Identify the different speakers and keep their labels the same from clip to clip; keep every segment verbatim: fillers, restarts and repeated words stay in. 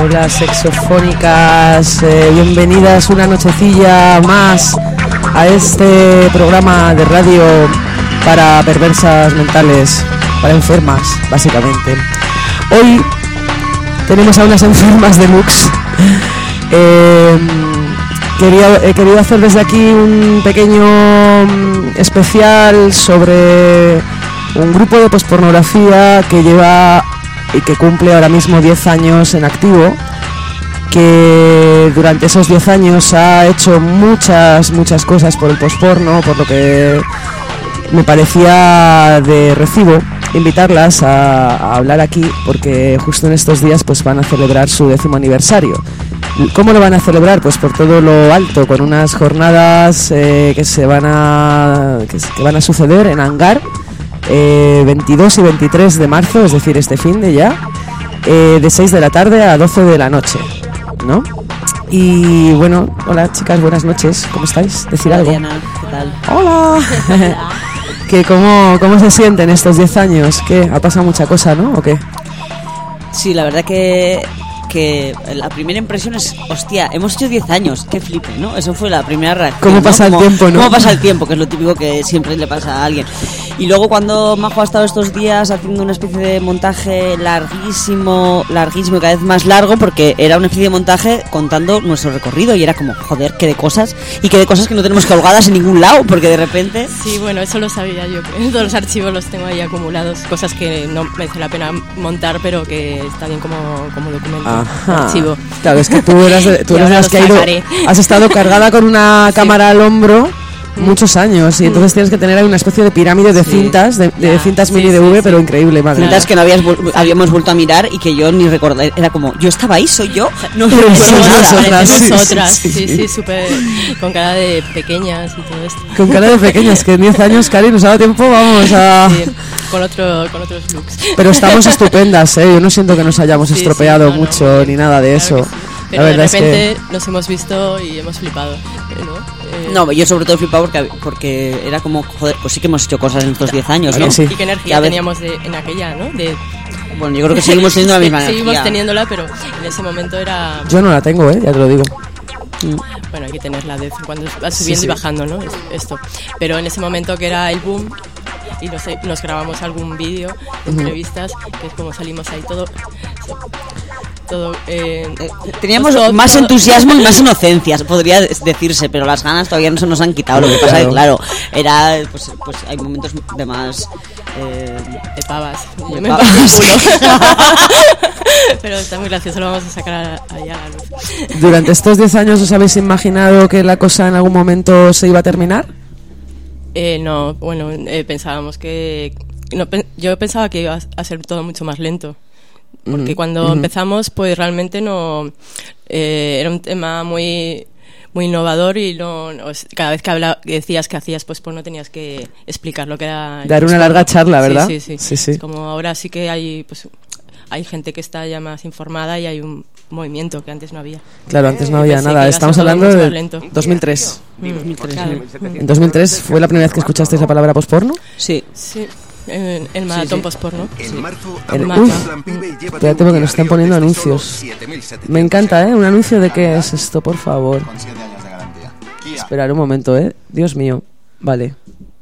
Speaker 1: Hola sexofónicas, eh, bienvenidas una nochecilla más a este programa de radio para perversas mentales, para enfermas, básicamente. Hoy tenemos a unas enfermas deluxe. Eh, quería, he querido hacer desde aquí un pequeño especial sobre un grupo de pospornografía que lleva y que cumple ahora mismo diez años en activo, que durante esos diez años ha hecho muchas, muchas cosas por el posporno, por lo que me parecía de recibo invitarlas a, a hablar aquí, porque justo en estos días pues van a celebrar su décimo aniversario. ¿Cómo lo van a celebrar? Pues por todo lo alto, con unas jornadas eh, que se van a que, que van a suceder en Hangar, eh, veintidós y veintitrés de marzo, es decir, este fin de ya, eh, de seis de la tarde a doce de la noche, ¿no? Y bueno, hola chicas, buenas noches, ¿cómo estáis? ¿Decir
Speaker 2: hola,
Speaker 1: algo?
Speaker 2: Diana, ¿qué tal?
Speaker 1: Hola. ¿Qué, cómo, ¿Cómo se sienten estos diez años? ¿Qué? ¿Ha pasado mucha cosa, no? ¿O qué?
Speaker 2: Sí, la verdad que, que la primera impresión es, hostia, hemos hecho diez años, qué flipe, ¿no? Eso fue la primera reacción.
Speaker 1: ¿Cómo pasa
Speaker 2: ¿no?
Speaker 1: el tiempo, no?
Speaker 2: ¿Cómo pasa el tiempo? Que es lo típico que siempre le pasa a alguien. Y luego cuando Majo ha estado estos días haciendo una especie de montaje larguísimo, larguísimo, cada vez más largo, porque era una especie de montaje contando nuestro recorrido y era como, joder, qué de cosas, y qué de cosas que no tenemos colgadas en ningún lado, porque de repente...
Speaker 3: Sí, bueno, eso lo sabía yo, que todos los archivos los tengo ahí acumulados, cosas que no merece la pena montar, pero que está bien como, como documento,
Speaker 1: Ajá.
Speaker 3: archivo.
Speaker 1: Claro, es que tú eras de, tú eras de las que ha ido, has estado cargada con una sí. cámara al hombro muchos años y entonces tienes que tener ahí una especie de pirámide de sí. cintas de, de cintas mini sí, de V sí, pero sí. increíble, madre.
Speaker 2: Cintas que no habías, habíamos vuelto a mirar y que yo ni recordé, era como, yo estaba ahí, soy yo, no me recuerdo nada.
Speaker 3: Nosotras, sí, nosotras, sí, sí, sí, súper con cara de pequeñas y todo esto.
Speaker 1: Con cara de pequeñas, que en diez años, Cari, nos ha dado tiempo, vamos a...
Speaker 3: Sí, con, otro, con otros looks.
Speaker 1: Pero estamos estupendas, ¿eh? Yo no siento que nos hayamos sí, estropeado sí, no, mucho no, ni nada de claro eso.
Speaker 3: Pero de repente es que... nos hemos visto y hemos flipado, ¿no? Eh...
Speaker 2: No, yo sobre todo he flipado porque, porque era como, joder, pues sí que hemos hecho cosas en estos diez años, ¿no?
Speaker 1: Sí.
Speaker 3: Y qué energía teníamos de, en aquella, ¿no? De...
Speaker 2: Bueno, yo creo que seguimos teniendo la misma energía.
Speaker 3: Seguimos teniéndola, pero en ese momento era...
Speaker 1: Yo no la tengo, ¿eh? Ya te lo digo.
Speaker 3: Bueno, hay que tenerla de cuando va subiendo sí, sí. y bajando, ¿no? Esto. Pero en ese momento que era el boom y nos, nos grabamos algún vídeo de uh-huh. entrevistas, que es como salimos ahí todo... todo eh,
Speaker 2: eh, teníamos
Speaker 3: todo,
Speaker 2: más
Speaker 3: todo.
Speaker 2: entusiasmo y más inocencia, podría decirse, pero las ganas todavía no se nos han quitado. Lo que pasa es que, claro, era pues, pues hay momentos de más
Speaker 3: eh, de pavas,
Speaker 2: de
Speaker 3: me
Speaker 2: pavas.
Speaker 3: Pero está muy gracioso, lo vamos a sacar allá a la luz.
Speaker 1: ¿Durante estos diez años os habéis imaginado que la cosa en algún momento se iba a terminar?
Speaker 3: Eh, no, bueno, eh, pensábamos que no, yo pensaba que iba a ser todo mucho más lento. Porque mm, cuando mm. empezamos, pues realmente no eh, era un tema muy muy innovador y no, no cada vez que habla, decías que hacías pues pues no tenías que explicar lo que era
Speaker 1: dar una larga charla, ¿verdad?
Speaker 3: Sí, sí, sí. sí, sí. Es como ahora sí que hay pues hay gente que está ya más informada y hay un movimiento que antes no había.
Speaker 1: Claro, antes no había nada. Estamos hablando de dos mil tres.
Speaker 3: Mm, dos mil tres. Claro.
Speaker 1: En dos mil tres fue la primera vez que escuchasteis la palabra posporno.
Speaker 2: Sí.
Speaker 3: Sí. En el maratón sí, sí. posporno.
Speaker 4: En
Speaker 3: sí.
Speaker 4: marzo,
Speaker 1: el, uy, espérate porque nos están poniendo anuncios. Me encanta, ¿eh? Un anuncio de qué es esto, por favor. Esperar un momento, ¿eh? Dios mío. Vale.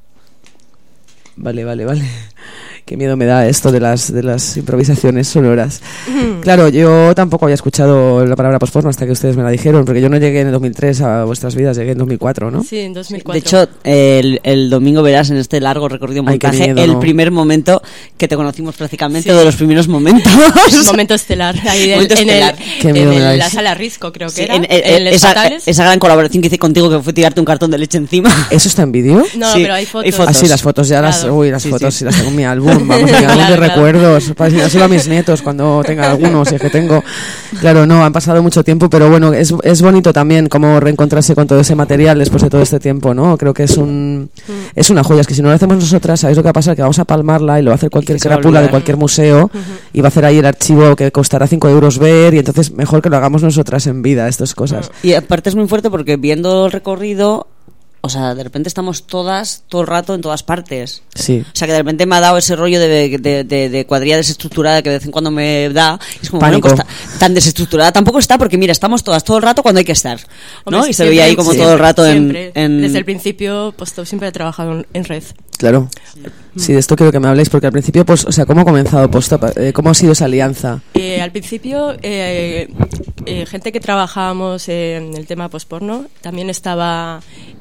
Speaker 1: Vale, vale, vale. Qué miedo me da esto de las de las improvisaciones sonoras. Claro, yo tampoco había escuchado la palabra posporno hasta que ustedes me la dijeron, porque yo no llegué en el dos mil tres a vuestras vidas, llegué en dos mil cuatro, ¿no?
Speaker 3: Sí, en dos mil cuatro.
Speaker 2: De hecho, el, el domingo verás en este largo recorrido montaje Ay, miedo, el ¿no? primer momento que te conocimos prácticamente, sí. de los primeros momentos.
Speaker 3: El momento estelar. Ahí en,
Speaker 2: momento
Speaker 3: en,
Speaker 2: estelar.
Speaker 3: El, en el, la sala Risco, creo que sí, era. En, en, en
Speaker 2: esa, esa gran colaboración que hice contigo, que fue tirarte un cartón de leche encima.
Speaker 1: ¿Eso está en vídeo?
Speaker 3: No,
Speaker 2: sí,
Speaker 3: pero hay fotos.
Speaker 2: hay fotos.
Speaker 1: Ah, sí, las fotos ya
Speaker 3: claro.
Speaker 1: las... Uy, las
Speaker 2: sí,
Speaker 1: fotos
Speaker 2: sí.
Speaker 1: sí las tengo en mi álbum. Vamos a quedarnos de recuerdos para enseñárselo a mis nietos cuando tenga algunos, si es que tengo. Claro, no, han pasado mucho tiempo, pero bueno, es, es bonito también como reencontrarse con todo ese material después de todo este tiempo, ¿no? Creo que es un es una joya, es que si no lo hacemos nosotras, ¿sabéis lo que va a pasar? Que vamos a palmarla y lo va a hacer cualquier crápula de cualquier museo uh-huh. y va a hacer ahí el archivo que costará cinco euros ver y entonces mejor que lo hagamos nosotras en vida, estas cosas.
Speaker 2: Y aparte es muy fuerte porque viendo el recorrido... O sea, de repente estamos todas, todo el rato en todas partes.
Speaker 1: Sí.
Speaker 2: O sea, que de repente me ha dado ese rollo de, de, de, de cuadrilla desestructurada que de vez en cuando me da. Es como,
Speaker 1: pánico.
Speaker 2: Bueno, pues, tan desestructurada tampoco está, porque mira, estamos todas todo el rato cuando hay que estar, ¿no?
Speaker 3: Hombre,
Speaker 2: y se veía ahí como
Speaker 3: siempre,
Speaker 2: todo el rato en, en...
Speaker 3: Desde el principio, Post-Op siempre he trabajado en red.
Speaker 1: Claro. Sí, de esto quiero que me habléis, porque al principio, pues, o sea, ¿cómo ha comenzado Post-Op? Eh, ¿Cómo ha sido esa alianza?
Speaker 3: Eh, al principio, eh, eh, gente que trabajábamos en el tema post-porno, también estaba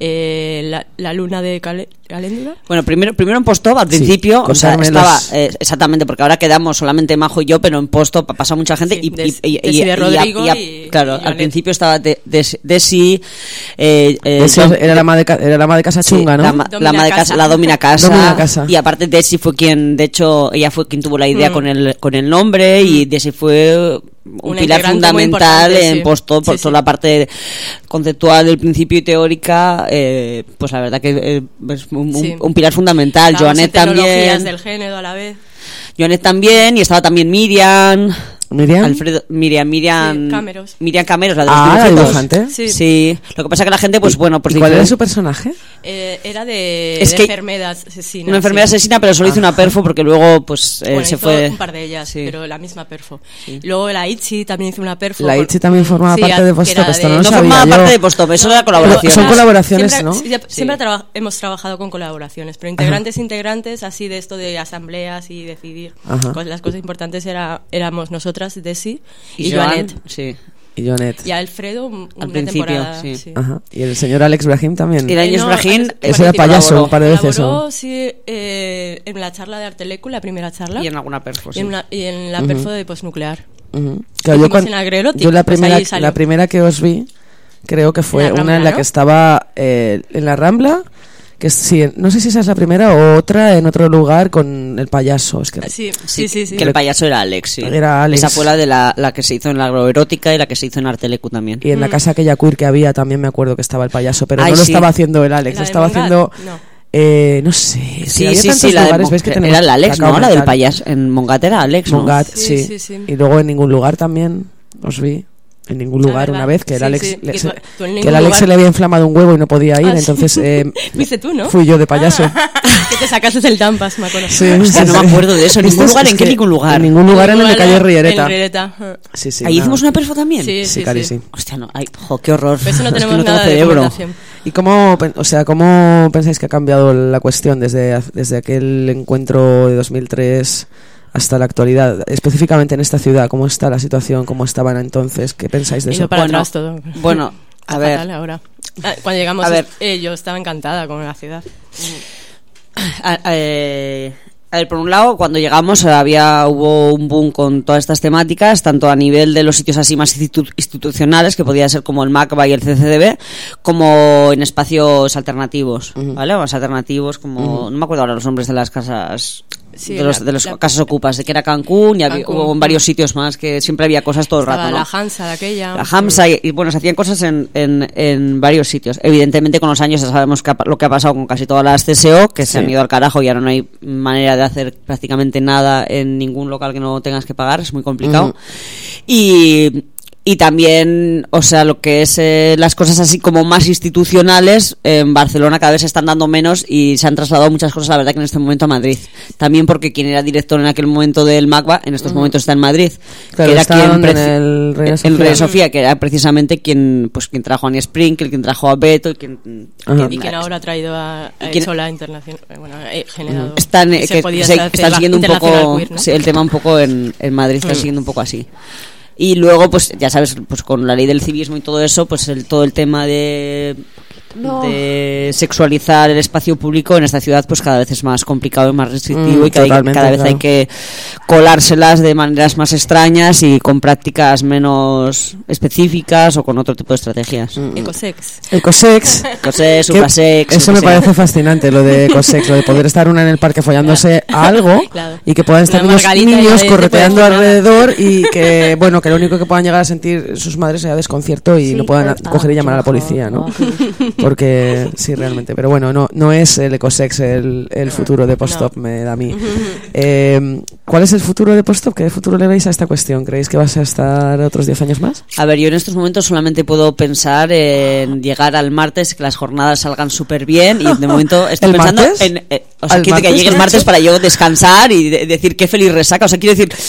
Speaker 3: eh, la, la Luna de Cale- Caléndula.
Speaker 2: Bueno, primero, primero en Post-Op, al principio,
Speaker 1: sí,
Speaker 2: o sea, estaba,
Speaker 1: los...
Speaker 2: eh, exactamente, porque ahora quedamos solamente Majo y yo, pero en Post-Op ha pasado mucha gente,
Speaker 3: Sí,
Speaker 2: y,
Speaker 3: Des,
Speaker 2: y, y,
Speaker 3: Desi
Speaker 2: y,
Speaker 3: de
Speaker 2: y,
Speaker 3: Rodrigo
Speaker 2: y, y,
Speaker 3: y,
Speaker 2: claro,
Speaker 3: y
Speaker 2: al principio estaba de, de, Desi, eh, eh,
Speaker 1: Desi
Speaker 2: Dom-
Speaker 1: era la ama de, ca- era la ama de casa chunga, ¿no?
Speaker 2: La, ma- la
Speaker 3: Domina
Speaker 2: ama de casa,
Speaker 3: casa.
Speaker 2: la domina casa,
Speaker 1: Domina casa.
Speaker 2: y aparte Desi fue quien, de hecho, ella fue quien tuvo la idea
Speaker 3: Mm.
Speaker 2: con el con el nombre, y Desi fue un
Speaker 3: Una
Speaker 2: pilar
Speaker 3: integrante muy
Speaker 2: fundamental
Speaker 3: importante,
Speaker 2: en
Speaker 3: sí.
Speaker 2: Post-Op, por
Speaker 3: Sí,
Speaker 2: toda
Speaker 3: sí.
Speaker 2: la parte conceptual del principio y teórica, eh, pues la verdad que eh, es un,
Speaker 3: Sí.
Speaker 2: un, un pilar fundamental.
Speaker 3: Estábamos
Speaker 2: Joanet
Speaker 3: en tecnologías
Speaker 2: también,
Speaker 3: del género a la vez.
Speaker 2: Joanet también, y estaba también Miriam.
Speaker 1: ¿Miriam?
Speaker 2: Alfredo, Miriam, Miriam,
Speaker 3: Sí, Cameros.
Speaker 2: Miriam Cameros, la de los
Speaker 1: Ah, la
Speaker 2: dibujitos.
Speaker 1: dibujante.
Speaker 3: Sí.
Speaker 2: Sí, lo que pasa que la gente, pues bueno, pues
Speaker 1: ¿Y cuál era
Speaker 2: diferente-
Speaker 1: su personaje?
Speaker 3: Eh, era de,
Speaker 2: Es
Speaker 3: de
Speaker 2: que-
Speaker 3: enfermedad asesina.
Speaker 2: una enfermedad
Speaker 3: sí.
Speaker 2: asesina, pero solo hizo una perfo porque luego pues eh,
Speaker 3: Bueno,
Speaker 2: se
Speaker 3: hizo
Speaker 2: fue.
Speaker 3: un par de ellas,
Speaker 2: Sí.
Speaker 3: pero la misma perfo. Luego la Itchy también hizo una perfo.
Speaker 1: La
Speaker 3: por-
Speaker 1: Itchy también formaba
Speaker 3: Sí,
Speaker 1: parte
Speaker 3: que
Speaker 1: de
Speaker 3: era
Speaker 1: Post-Op, esto no lo
Speaker 2: No
Speaker 1: sabía
Speaker 2: formaba
Speaker 1: yo.
Speaker 2: parte de Post-Op, eso era colaboración.
Speaker 1: Son colaboraciones,
Speaker 3: siempre,
Speaker 1: ¿no?
Speaker 3: sí, siempre traba- hemos trabajado con colaboraciones, pero integrantes, integrantes, así de esto de asambleas y decidir.
Speaker 1: Ajá.
Speaker 3: Cos- Las cosas importantes era, éramos nosotras, Desi y,
Speaker 2: Joan,
Speaker 3: Joanet.
Speaker 2: sí.
Speaker 1: Y Joanet.
Speaker 3: Y a Alfredo, un-
Speaker 2: Al
Speaker 3: una
Speaker 2: principio,
Speaker 3: temporada.
Speaker 2: sí.
Speaker 3: sí.
Speaker 1: Ajá. Y el señor Alex Brahim también.
Speaker 2: Y la Inés
Speaker 3: no,
Speaker 2: Brahim,
Speaker 3: Alex-
Speaker 1: Ese era payaso
Speaker 2: colaboró.
Speaker 1: un par de veces,
Speaker 3: Colaboró,
Speaker 1: ¿no?
Speaker 3: sí, eh, en la charla de Artelecu, la primera charla.
Speaker 2: Y en alguna perfo,
Speaker 3: y
Speaker 2: sí.
Speaker 3: en, una- y en la perfo de postnuclear.
Speaker 1: Ujú. Claro, yo,
Speaker 3: Hicimos
Speaker 1: cuan-
Speaker 3: en Agrerotic,
Speaker 1: yo la
Speaker 3: pues
Speaker 1: primera
Speaker 3: ahí salió.
Speaker 1: la primera que os vi creo que fue
Speaker 3: En la
Speaker 1: una en
Speaker 3: Rambla,
Speaker 1: la
Speaker 3: ¿no?
Speaker 1: que estaba eh, en la Rambla, que es- sí, no sé si esa es la primera o otra en otro lugar con el payaso, es que
Speaker 3: Sí, sí, sí. sí.
Speaker 2: Que el payaso era Alex, sí.
Speaker 1: Era Alex.
Speaker 2: Esa fue la de la, la que se hizo en la agroerótica y la que se hizo en Artelecu también.
Speaker 1: y en la casa aquella queer que había también me acuerdo que estaba el payaso, pero
Speaker 2: Ay,
Speaker 1: no lo
Speaker 2: sí.
Speaker 1: estaba haciendo el Alex,
Speaker 3: ¿La
Speaker 1: lo
Speaker 3: de
Speaker 1: estaba
Speaker 3: Mongat?
Speaker 1: haciendo
Speaker 3: No.
Speaker 1: eh, no sé,
Speaker 2: Sí,
Speaker 1: había
Speaker 2: sí,
Speaker 1: tantos
Speaker 2: sí, la de
Speaker 1: lugares,
Speaker 2: Mon-
Speaker 1: ves que tenemos
Speaker 2: era la Alex,
Speaker 1: cacao
Speaker 2: ¿no? La del
Speaker 1: mental.
Speaker 2: payaso. En Mongat era Alex, ¿no?
Speaker 1: Mongat,
Speaker 3: Sí,
Speaker 1: sí.
Speaker 3: sí, sí.
Speaker 1: Y luego en ningún lugar también os vi. En ningún
Speaker 3: Ah,
Speaker 1: lugar
Speaker 3: ¿verdad?
Speaker 1: una vez que el
Speaker 3: Sí,
Speaker 1: Alex,
Speaker 3: sí.
Speaker 1: le-
Speaker 3: Que
Speaker 1: se,
Speaker 3: tú- tú en
Speaker 1: que
Speaker 3: ningún
Speaker 1: el Alex
Speaker 3: lugar-
Speaker 1: se le había inflamado un huevo y no podía ir,
Speaker 3: Ah, sí.
Speaker 1: entonces eh,
Speaker 3: ¿Fuiste tú, no?
Speaker 1: fui yo de payaso.
Speaker 3: Que te sacaste el Tampas, me acuerdo.
Speaker 1: Sí,
Speaker 2: Hostia, no me acuerdo de eso. ¿En ningún
Speaker 1: ¿Viste?
Speaker 2: lugar?
Speaker 1: Es
Speaker 2: ¿En qué
Speaker 1: que
Speaker 2: ningún lugar?
Speaker 1: En ningún lugar en el de calle
Speaker 3: En
Speaker 1: Riereta.
Speaker 3: Riereta. ajá.
Speaker 1: Sí, sí,
Speaker 2: ¿Ahí
Speaker 1: una-
Speaker 2: hicimos una perfo también?
Speaker 3: Sí,
Speaker 1: Sí,
Speaker 3: sí,
Speaker 1: Cari,
Speaker 3: sí.
Speaker 1: sí.
Speaker 2: Hostia, no. Ay, jo, qué horror.
Speaker 3: Pero eso no
Speaker 2: Es que
Speaker 3: tenemos
Speaker 2: no tengo
Speaker 3: nada de
Speaker 2: cerebro.
Speaker 3: documentación.
Speaker 1: ¿Y cómo, pen- o sea, cómo pensáis que ha cambiado la cuestión desde, desde aquel encuentro de dos mil tres hasta la actualidad? Específicamente en esta ciudad, ¿cómo está la situación? ¿Cómo estaban entonces? ¿Qué pensáis de
Speaker 3: Y
Speaker 1: eso?
Speaker 3: lo para
Speaker 2: Bueno,
Speaker 3: atrás todo.
Speaker 2: bueno, a ver.
Speaker 3: Fatal ahora. Ah, Cuando llegamos,
Speaker 2: A ver.
Speaker 3: eh, yo estaba encantada con la ciudad.
Speaker 2: A, eh, a ver, por un lado, cuando llegamos había hubo un boom con todas estas temáticas, tanto a nivel de los sitios así más institu- institucionales, que podía ser como el MACBA y el C C D B, como en espacios alternativos, ¿vale? Más alternativos, como no me acuerdo ahora los nombres de las casas,
Speaker 3: Sí,
Speaker 2: de los,
Speaker 3: la-
Speaker 2: de los
Speaker 3: la-
Speaker 2: casas ocupas, de que era Cancún y había,
Speaker 3: Cancún.
Speaker 2: hubo en varios sitios más que siempre había cosas todo el
Speaker 3: Estaba
Speaker 2: rato, ¿no?
Speaker 3: la Hansa, de aquella.
Speaker 2: La Hamsa y, y, bueno, se hacían cosas en, en, en varios sitios. Evidentemente con los años ya sabemos que ha- lo que ha pasado con casi todas las C S O, que se han ido al carajo y ahora no hay manera de hacer prácticamente nada en ningún local que no tengas que pagar, es muy complicado.
Speaker 1: Ujú.
Speaker 2: Y y también, o sea, lo que es eh, las cosas así como más institucionales en Barcelona cada vez se están dando menos y se han trasladado muchas cosas, la verdad, que en este momento a Madrid. También porque quien era director en aquel momento del MACBA en estos momentos está en Madrid.
Speaker 1: Claro,
Speaker 2: que era
Speaker 1: está
Speaker 2: quien
Speaker 1: donde en
Speaker 2: preci-
Speaker 1: el Reina
Speaker 2: en
Speaker 1: Sofía.
Speaker 2: Reina Sofía, que era precisamente quien pues quien trajo a Annie Sprinkle, quien trajo a Beto y quien,
Speaker 1: Ajá.
Speaker 3: Y quien ahora ha traído a, a
Speaker 2: Y quien-
Speaker 3: Sola Internacional. eh, Bueno, he generado.
Speaker 2: están, eh,
Speaker 3: se
Speaker 2: que
Speaker 3: podía
Speaker 2: se-
Speaker 3: hacer
Speaker 2: están
Speaker 3: la
Speaker 2: siguiendo un
Speaker 3: internacional
Speaker 2: poco
Speaker 3: queer, ¿no?
Speaker 2: sí, el tema un poco en, en Madrid está
Speaker 3: Mm.
Speaker 2: siguiendo un poco así. Y luego, pues ya sabes, pues con la ley del civismo y todo eso, pues el, todo el tema de, de sexualizar el espacio público en esta ciudad, pues cada vez es más complicado y más restrictivo
Speaker 1: Mm,
Speaker 2: y cada,
Speaker 1: totalmente,
Speaker 2: cada vez
Speaker 1: claro.
Speaker 2: hay que colárselas de maneras más extrañas y con prácticas menos específicas o con otro tipo de estrategias.
Speaker 3: Ecosex.
Speaker 1: Ecosex.
Speaker 2: Entonces,
Speaker 1: Que
Speaker 2: suprasex,
Speaker 1: eso
Speaker 2: lo
Speaker 1: me
Speaker 2: que sea.
Speaker 1: parece fascinante, lo de Ecosex, lo de poder estar una en el parque follándose a algo
Speaker 3: Claro.
Speaker 1: y que puedan estar
Speaker 3: Una
Speaker 1: unos
Speaker 3: margarita y
Speaker 1: niños
Speaker 3: nadie te
Speaker 1: correteando
Speaker 3: puede decir
Speaker 1: alrededor y que, bueno, que lo único que puedan llegar a sentir sus madres sea desconcierto y lo puedan a- coger y llamar a la policía, ¿no? Porque sí, realmente. Pero bueno, no no es el Ecosex el, el futuro de Post-Op, me da a mí. Eh, ¿Cuál es el futuro de Post-Op? ¿Qué futuro le veis a esta cuestión? ¿Creéis que vas a estar otros diez años más?
Speaker 2: A ver, yo en estos momentos solamente puedo pensar en llegar al martes, que las jornadas salgan súper bien y de momento estoy
Speaker 1: ¿El
Speaker 2: pensando
Speaker 1: martes?
Speaker 2: en... eh, o sea,
Speaker 1: ¿Al
Speaker 2: quiero que
Speaker 1: martes?
Speaker 2: llegue el martes para yo descansar y de- decir qué feliz resaca. O sea, quiero decir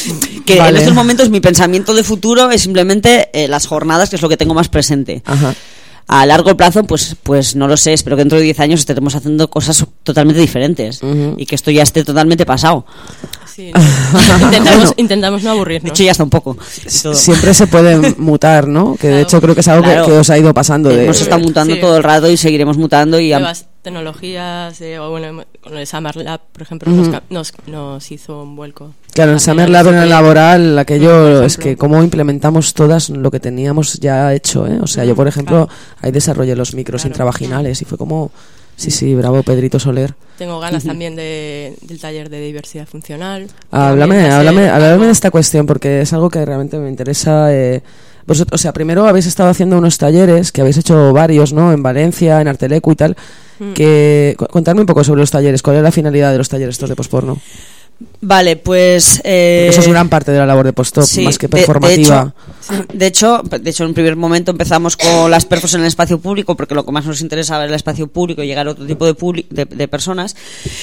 Speaker 2: que
Speaker 1: vale.
Speaker 2: en estos momentos mi pensamiento de futuro es simplemente eh, las jornadas, que es lo que tengo más presente.
Speaker 1: Ajá.
Speaker 2: A largo plazo, pues pues no lo sé, espero que dentro de diez años estemos haciendo cosas totalmente diferentes uh-huh. y que esto ya esté totalmente pasado.
Speaker 3: Sí, no. intentamos, bueno, intentamos no aburrirnos.
Speaker 2: De hecho, ya está un poco.
Speaker 1: Siempre se puede mutar, ¿no? Que de hecho creo que es algo claro. que, que os ha ido pasando. De...
Speaker 2: Hemos estado mutando sí. todo el rato y seguiremos mutando. Y
Speaker 3: nuevas tecnologías, eh, o bueno, con el Summer Lab, por ejemplo, uh-huh. nos, nos, nos hizo un vuelco.
Speaker 1: Claro, en Summer Lab, en el laboral, aquello es que cómo implementamos todas lo que teníamos ya hecho, ¿eh? O sea, uh-huh. yo, por ejemplo, claro. ahí desarrollé los micros claro. intravaginales y fue como... Sí, sí, bravo, Pedrito Soler.
Speaker 3: Tengo ganas también de, del taller de diversidad funcional.
Speaker 1: Háblame, háblame, háblame de esta cuestión, porque es algo que realmente me interesa. Eh, vosotros, o sea, primero habéis estado haciendo unos talleres, que habéis hecho varios, ¿no? En Valencia, en Artelecu y tal. Mm. Que, contadme un poco sobre los talleres. ¿Cuál es la finalidad de los talleres estos de postporno?
Speaker 2: Vale, pues... Eh,
Speaker 1: eso es gran parte de la labor de Postop, sí, más que performativa.
Speaker 2: De, de, hecho, de hecho, de hecho, en un primer momento empezamos con las perfos en el espacio público, porque lo que más nos interesaba era el espacio público y llegar a otro tipo de, public, de, de personas.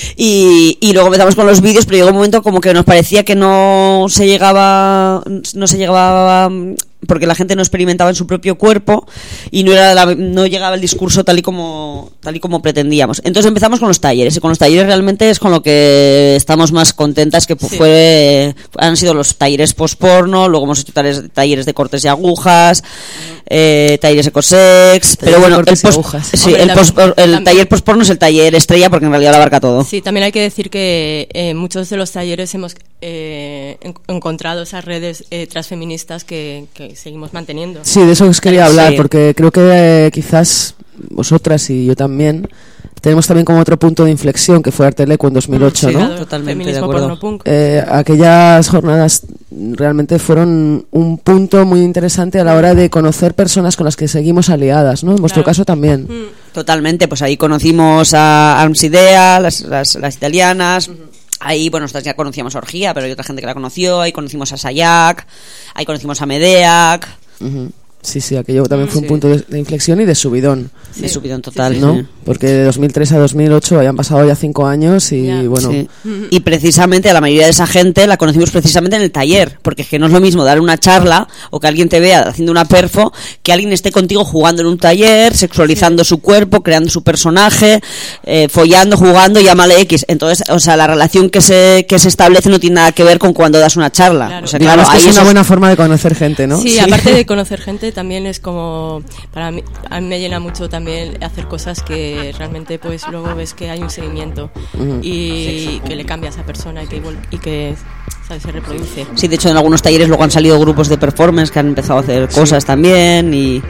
Speaker 2: Y, y luego empezamos con los vídeos, pero llegó un momento como que nos parecía que no se llegaba... No se llegaba... porque la gente no experimentaba en su propio cuerpo y no era la, no llegaba el discurso tal y como tal y como pretendíamos. Entonces empezamos con los talleres y con los talleres realmente es con lo que estamos más contentas, que sí. fue han sido los talleres post-porno, luego hemos hecho talleres, talleres de cortes y agujas, eh, talleres ecosex, pero bueno, el, post, sí, Hombre, el, post, el taller post-porno es el taller estrella porque en realidad lo abarca todo.
Speaker 3: Sí, también hay que decir que eh, muchos de los talleres hemos eh, en, encontrado esas redes eh, transfeministas que, que seguimos manteniendo.
Speaker 1: Sí, de eso os quería hablar,
Speaker 3: sí.
Speaker 1: porque creo que eh, quizás vosotras y yo también tenemos también como otro punto de inflexión que fue Artelecu en dos mil ocho,
Speaker 2: sí,
Speaker 1: ¿no?
Speaker 2: Claro, totalmente de acuerdo.
Speaker 1: Eh, aquellas jornadas realmente fueron un punto muy interesante a la hora de conocer personas con las que seguimos aliadas, ¿no? En vuestro
Speaker 3: claro.
Speaker 1: caso también.
Speaker 2: Totalmente, pues ahí conocimos a Arms Idea, las, las, las italianas. Uh-huh. Ahí, bueno, nosotros ya conocíamos a Orgía, pero hay otra gente que la conoció. Ahí conocimos a Sayak, ahí conocimos a Medeac.
Speaker 1: Uh-huh. Sí, sí, aquello también fue sí. un punto de, de inflexión y de subidón.
Speaker 2: Sí. De subidón total,
Speaker 1: ¿no?
Speaker 2: Sí.
Speaker 1: Porque de dos mil tres a dos mil ocho habían pasado ya cinco años y ya. bueno...
Speaker 2: Sí. Y precisamente a la mayoría de esa gente la conocimos precisamente en el taller, porque es que no es lo mismo dar una charla o que alguien te vea haciendo una perfo, que alguien esté contigo jugando en un taller, sexualizando sí. su cuerpo, creando su personaje, eh, follando, jugando, llámale X. Entonces, o sea, la relación que se que se establece no tiene nada que ver con cuando das una charla.
Speaker 3: Claro.
Speaker 2: O sea,
Speaker 1: claro,
Speaker 2: claro,
Speaker 1: es,
Speaker 2: ahí
Speaker 1: es una
Speaker 2: esos...
Speaker 1: buena forma de conocer gente, ¿no?
Speaker 3: Sí, sí, aparte de conocer gente, también es como, para mí, a mí me llena mucho también hacer cosas que realmente pues luego ves que hay un seguimiento uh-huh. y sí, sí. que le cambia a esa persona y que, y que ¿sabes? Se reproduce.
Speaker 2: Sí, de hecho en algunos talleres luego han salido grupos de performance que han empezado a hacer cosas sí. también y...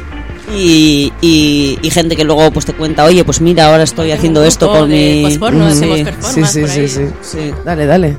Speaker 2: Y, y, y gente que luego pues te cuenta, oye, pues mira, ahora estoy
Speaker 3: Tengo
Speaker 2: haciendo esto con mi...
Speaker 3: Post-porno, hacemos performance
Speaker 1: sí, sí,
Speaker 3: por ahí.
Speaker 1: sí, sí, sí. Dale, dale.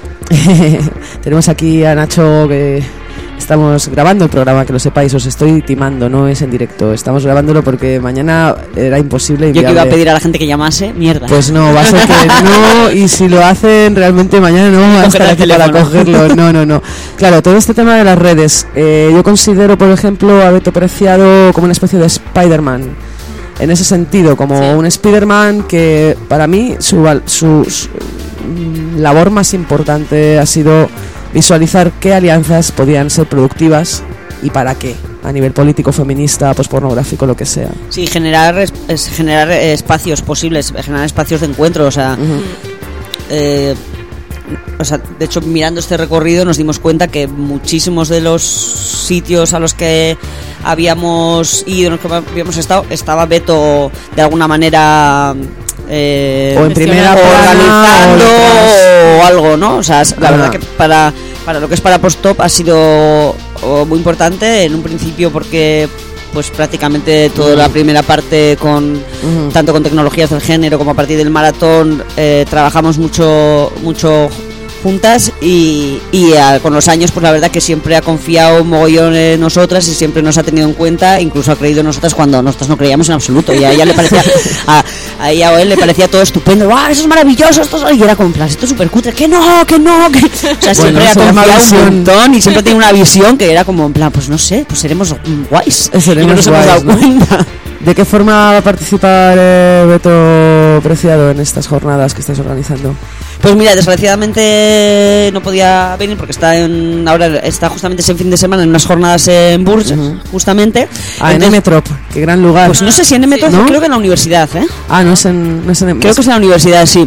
Speaker 1: Tenemos aquí a Nacho que... Estamos grabando el programa, que lo sepáis, os estoy timando, no es en directo. Estamos grabándolo porque mañana era imposible.
Speaker 2: Inviable. Yo que iba a pedir a la gente que llamase, mierda.
Speaker 1: Pues no, va a ser que no, y si lo hacen realmente mañana no va a estar aquí para cogerlo. No, no, no. Claro, todo este tema de las redes, eh, yo considero, por ejemplo, a Beto Preciado como una especie de Spider-Man. En ese sentido, como sí. un Spider-Man que para mí su, su, su labor más importante ha sido visualizar qué alianzas podían ser productivas y para qué, a nivel político, feminista, pospornográfico, lo que sea.
Speaker 2: Sí, generar es, es generar espacios posibles, generar espacios de encuentro, o sea, uh-huh. eh, o sea, de hecho, mirando este recorrido nos dimos cuenta que muchísimos de los sitios a los que habíamos ido, en los que habíamos estado, estaba Beto de alguna manera... Eh,
Speaker 1: o en primera
Speaker 2: organizando o, o algo, ¿no? O sea, la ah. verdad que para, para lo que es para Postop ha sido muy importante en un principio porque pues prácticamente toda la primera parte con uh-huh. tanto con tecnologías del género como a partir del maratón eh, trabajamos mucho mucho juntas y, y a, con los años pues la verdad que siempre ha confiado un mogollón en nosotras y siempre nos ha tenido en cuenta, incluso ha creído en nosotras cuando nosotras no creíamos en absoluto y a ella le parecía a, a ella o él le parecía todo estupendo, ¡ah, eso es maravilloso! Esto y era como en plan, esto es súper cutre, que no, que no, que... o sea, bueno, siempre ha confiado un montón y siempre tiene una visión que era como en plan, pues no sé, pues seremos guays
Speaker 1: seremos
Speaker 2: y no nos
Speaker 1: guays,
Speaker 2: hemos dado
Speaker 1: ¿no?
Speaker 2: cuenta.
Speaker 1: ¿De qué forma va a participar eh, Beto Preciado en estas jornadas que estáis organizando?
Speaker 2: Pues mira, desgraciadamente no podía venir porque está en ahora está justamente ese fin de semana en unas jornadas en Bourges, uh-huh. justamente.
Speaker 1: Ah, entonces, en Emetrop, qué gran lugar.
Speaker 2: Pues no sé si en Emetrop, ¿no? Creo que en la universidad, ¿eh?
Speaker 1: Ah, no es en, no es en
Speaker 2: Creo que es en la universidad, sí.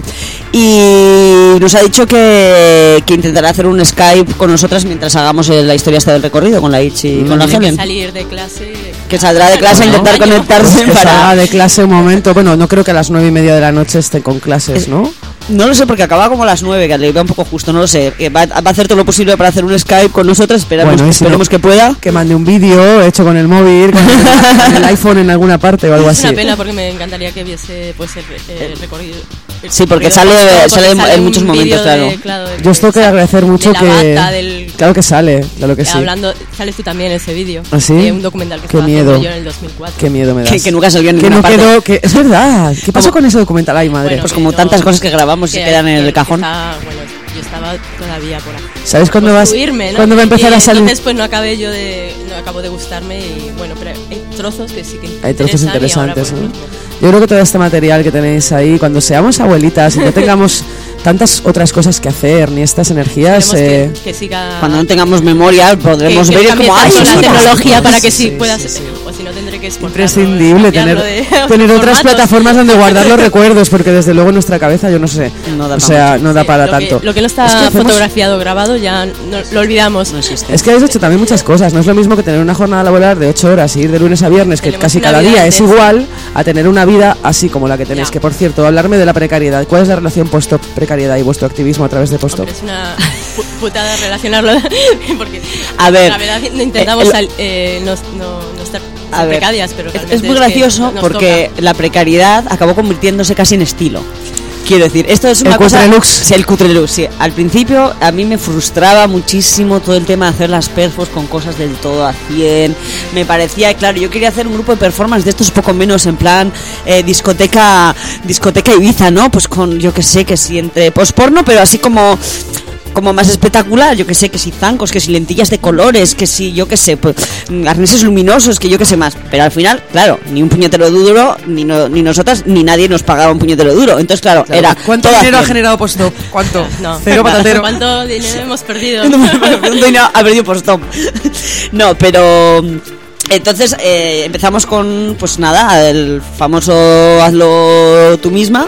Speaker 2: Y nos ha dicho que, que intentará hacer un Skype con nosotras mientras hagamos la historia hasta del recorrido con la Itch y mm. con la Helen.
Speaker 3: Que salir de clase.
Speaker 2: Que saldrá de clase a intentar
Speaker 3: no,
Speaker 2: conectarse
Speaker 1: pues que
Speaker 2: para...
Speaker 1: salga de clase un momento. Bueno, no creo que a las nueve y media de la noche esté con clases, ¿no?
Speaker 2: No lo sé porque acaba como a las nueve, que le iba un poco justo, no lo sé. Que va, va a hacer todo lo posible para hacer un Skype con nosotros, esperamos, bueno, si esperemos no, que pueda.
Speaker 1: Que mande un vídeo hecho con el móvil, con el, con el iPhone en alguna parte o algo
Speaker 3: es
Speaker 1: así.
Speaker 3: Es una pena porque me encantaría que viese pues, el, el recorrido. El
Speaker 2: sí, porque
Speaker 3: recorrido
Speaker 2: sale,
Speaker 3: porque
Speaker 2: sale, sale en muchos momentos, claro.
Speaker 3: De, claro de,
Speaker 1: Yo os tengo que agradecer mucho
Speaker 3: de
Speaker 1: que...
Speaker 3: Bata, del,
Speaker 1: claro que sale, claro que sí.
Speaker 3: Hablando, sales tú también en ese vídeo.
Speaker 1: ¿Ah, sí?
Speaker 3: De un documental que
Speaker 1: Qué
Speaker 3: estaba
Speaker 1: miedo.
Speaker 3: yo en el dos mil cuatro.
Speaker 1: Qué miedo me das.
Speaker 2: Que, que nunca salió en
Speaker 1: que
Speaker 2: ninguna
Speaker 1: no
Speaker 2: parte.
Speaker 1: Quedó, que es verdad. ¿Qué pasó con ese documental? Ay, madre.
Speaker 3: Bueno,
Speaker 2: pues como
Speaker 3: no,
Speaker 2: tantas cosas que grabamos y
Speaker 3: que,
Speaker 2: se quedan en
Speaker 3: que,
Speaker 2: el cajón.
Speaker 3: Está, bueno, yo estaba todavía por aquí.
Speaker 1: ¿Sabes cuándo vas?
Speaker 3: Subirme, ¿no?
Speaker 1: ¿Cuándo va a empezar
Speaker 3: y
Speaker 1: a salir?
Speaker 3: Entonces pues no acabé yo de, no acabo de gustarme y bueno, pero hay trozos que sí que
Speaker 1: hay trozos interesantes,
Speaker 3: ahora,
Speaker 1: ¿no?
Speaker 3: pues,
Speaker 1: Yo creo que todo este material que tenéis ahí, cuando seamos abuelitas y no tengamos tantas otras cosas que hacer ni estas energías, eh,
Speaker 3: que, que siga,
Speaker 2: cuando no tengamos memoria podremos
Speaker 3: que, que
Speaker 2: ver como hay
Speaker 3: la tecnología para que
Speaker 1: sí,
Speaker 3: sí, sí puedas,
Speaker 1: sí, sí.
Speaker 3: o si no tendré que
Speaker 1: imprescindible tener, tener otras plataformas donde guardar los recuerdos, porque desde luego nuestra cabeza yo no sé,
Speaker 2: no da
Speaker 1: o sea, no da sí, para
Speaker 3: lo
Speaker 1: tanto.
Speaker 3: Que, lo que no está es que hacemos... fotografiado, grabado, ya no, lo olvidamos.
Speaker 2: No existe.
Speaker 1: Es que habéis hecho también muchas cosas, no es lo mismo que tener una jornada laboral de ocho horas y ir de lunes a viernes, que
Speaker 3: Tenemos
Speaker 1: casi cada día
Speaker 3: antes.
Speaker 1: es igual, a tener una vida así como la que tenéis. Ya. Que por cierto, hablarme de la precariedad. ¿Cuál es la relación post-op precariedad y vuestro activismo a través de post-op?
Speaker 3: Es una putada relacionarlo porque
Speaker 2: a ver,
Speaker 3: la verdad intentamos eh, eh, no, no, no estar precarias, pero
Speaker 2: es muy gracioso
Speaker 3: es
Speaker 2: porque
Speaker 3: toca.
Speaker 2: La precariedad acabó convirtiéndose casi en estilo. Quiero decir, esto es una
Speaker 1: el
Speaker 2: cosa...
Speaker 1: Cutrelux.
Speaker 2: Sí, el Cutrelux, sí. Al principio a mí me frustraba muchísimo todo el tema de hacer las perfos con cosas del todo a cien. Me parecía, claro, yo quería hacer un grupo de performance de estos poco menos en plan eh, discoteca discoteca Ibiza, ¿no? Pues con, yo que sé, que si entre post-porno, pero así como... como más espectacular, yo que sé, que si zancos, que si lentillas de colores, que si, yo que sé, pues arneses luminosos, que yo que sé más. Pero al final, claro, ni un puñetero duro, ni no, ni nosotras, ni nadie nos pagaba un puñetero duro. Entonces, claro,
Speaker 1: claro.
Speaker 2: era...
Speaker 1: ¿Cuánto dinero ha generado Post-Op? ¿Cuánto?
Speaker 3: No,
Speaker 1: Cero patatero.
Speaker 3: ¿Cuánto dinero hemos perdido?
Speaker 2: ¿Cuánto dinero ha perdido Post-Op? No, pero... Entonces eh, empezamos con, pues nada, el famoso hazlo tú misma.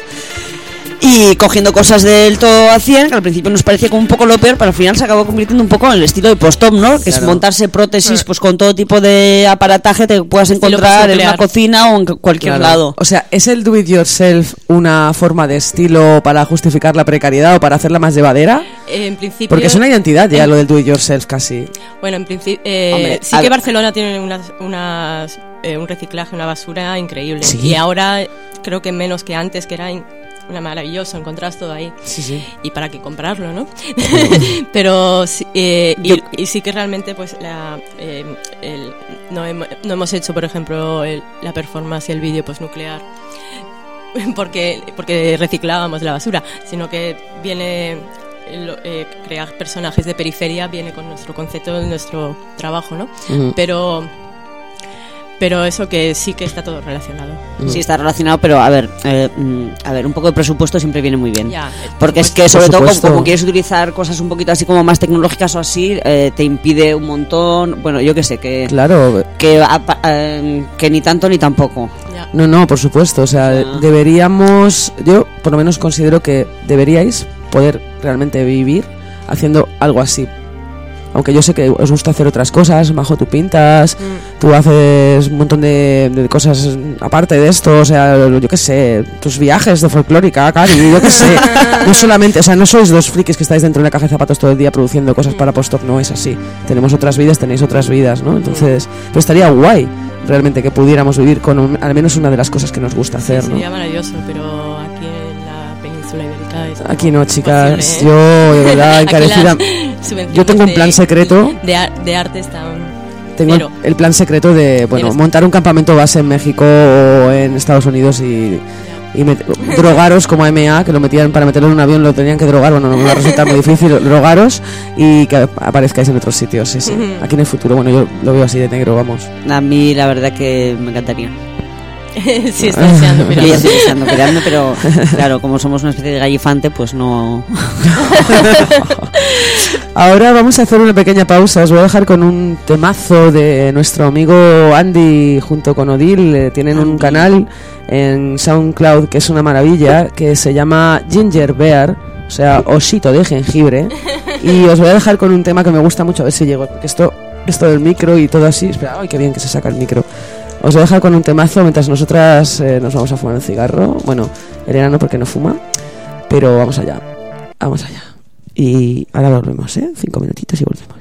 Speaker 2: Y cogiendo cosas del todo a cien, que al principio nos parecía como un poco lo peor, pero al final se acabó convirtiendo un poco en el estilo de post-op, ¿no? Que claro. Es montarse prótesis pues con todo tipo de aparataje que puedas encontrar en una cocina o en cualquier claro. lado.
Speaker 1: O sea, ¿es el do it yourself una forma de estilo para justificar la precariedad o para hacerla más llevadera?
Speaker 3: Eh, en principio...
Speaker 1: Porque es una identidad ya eh, lo del do it yourself casi.
Speaker 3: Bueno, en principio... Eh, Hombre, sí que ver. Barcelona tiene unas... unas eh, un reciclaje, una basura increíble. ¿Sí? Y ahora creo que menos que antes, que era... In- una maravilloso, encontrás todo ahí.
Speaker 1: Sí, sí.
Speaker 3: Y para qué comprarlo, ¿no? Pero eh, y, y sí que realmente pues la, eh, el, no, hemos, no hemos hecho, por ejemplo, el, la performance y el vídeo postnuclear porque, porque reciclábamos la basura, sino que viene eh, crear personajes de periferia, viene con nuestro concepto, nuestro trabajo, ¿no? Uh-huh. Pero... Pero eso que sí que está todo relacionado.
Speaker 2: Sí, está relacionado, pero a ver, eh, a ver, un poco de presupuesto siempre viene muy bien.
Speaker 3: Ya,
Speaker 2: porque es que sobre todo como, como quieres utilizar cosas un poquito así como más tecnológicas o así, eh, te impide un montón. Bueno, yo qué sé, que
Speaker 1: claro,
Speaker 2: que, eh, que ni tanto ni tampoco.
Speaker 3: Ya.
Speaker 1: No, no, por supuesto. O sea, ah. deberíamos, yo por lo menos considero que deberíais poder realmente vivir haciendo algo así. Aunque yo sé que os gusta hacer otras cosas, Majo, tú pintas, mm. tú haces un montón de, de cosas aparte de esto, o sea, yo qué sé, tus viajes de folclórica, Cari, yo qué sé, no solamente, o sea, no sois dos frikis que estáis dentro de una caja de zapatos todo el día produciendo cosas para Post-op, no es así. Tenemos otras vidas, tenéis otras vidas, ¿no? Entonces, pues estaría guay realmente que pudiéramos vivir con un, al menos una de las cosas que nos gusta hacer,
Speaker 3: sí,
Speaker 1: ¿no?
Speaker 3: Sería maravilloso, pero aquí en la península ibérica es
Speaker 1: aquí no, chicas,
Speaker 3: posible, ¿eh?
Speaker 1: Yo de verdad encarecida. Yo tengo un plan secreto
Speaker 3: de, de, de arte está un
Speaker 1: tengo
Speaker 3: cero.
Speaker 1: El plan secreto de bueno montar un campamento base en México o en Estados Unidos y, y met, drogaros como a M A, que lo metían para meterlo en un avión, lo tenían que drogar, bueno, no me va a resultar muy difícil, drogaros y que aparezcáis en otros sitios, sí, sí. Uh-huh. Aquí en el futuro, bueno, yo lo veo así de negro, vamos.
Speaker 2: A mí la verdad que me encantaría.
Speaker 3: Sí, está deseando
Speaker 2: Yo
Speaker 3: pirarme.
Speaker 2: ya estoy deseando pirarme, pero claro, como somos una especie de gallifante, pues no...
Speaker 1: Ahora vamos a hacer una pequeña pausa. Os voy a dejar con un temazo de nuestro amigo Andy junto con Odil. Eh, tienen un canal en SoundCloud que es una maravilla, que se llama Ginger Bear, o sea, osito de jengibre. Y os voy a dejar con un tema que me gusta mucho, a ver si llego, porque esto, esto del micro y todo así. Espera, ay, qué bien que se saca el micro. Os voy a dejar con un temazo mientras nosotras eh, nos vamos a fumar un cigarro. Bueno, Elena no, porque no fuma, pero vamos allá, vamos allá. Y ahora volvemos, ¿eh? Cinco minutitos y volvemos.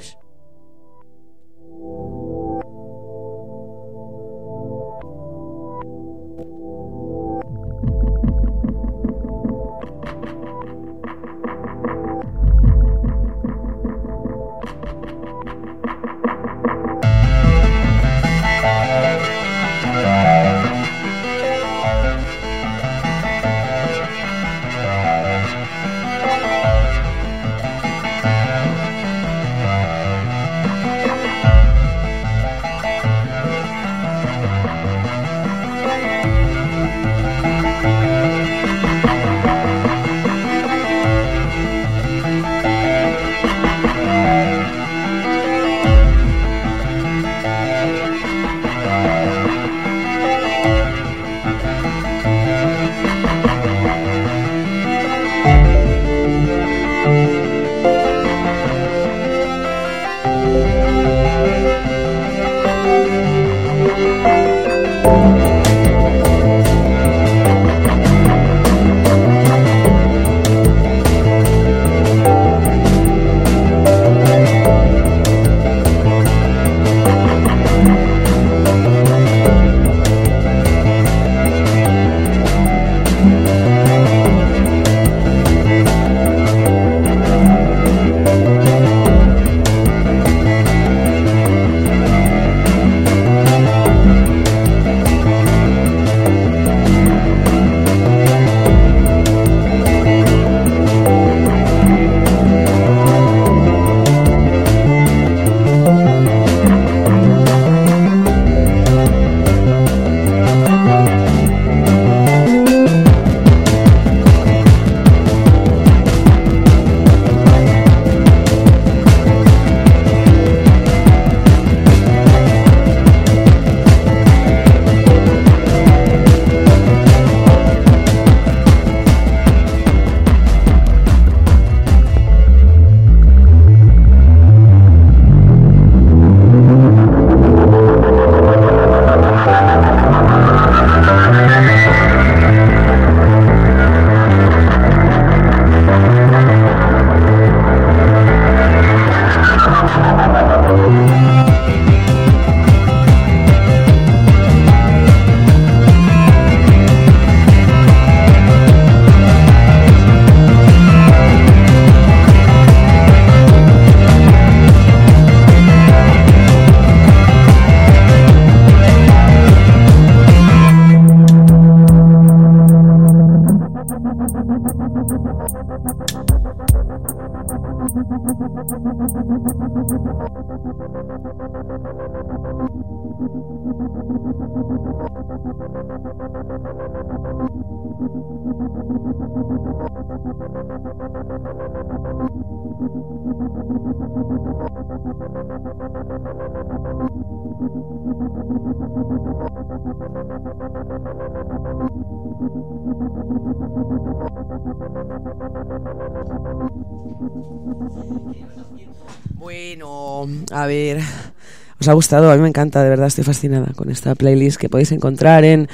Speaker 1: Bueno, a ver, ¿os ha gustado? A mí me encanta, de verdad estoy fascinada con esta playlist que podéis encontrar en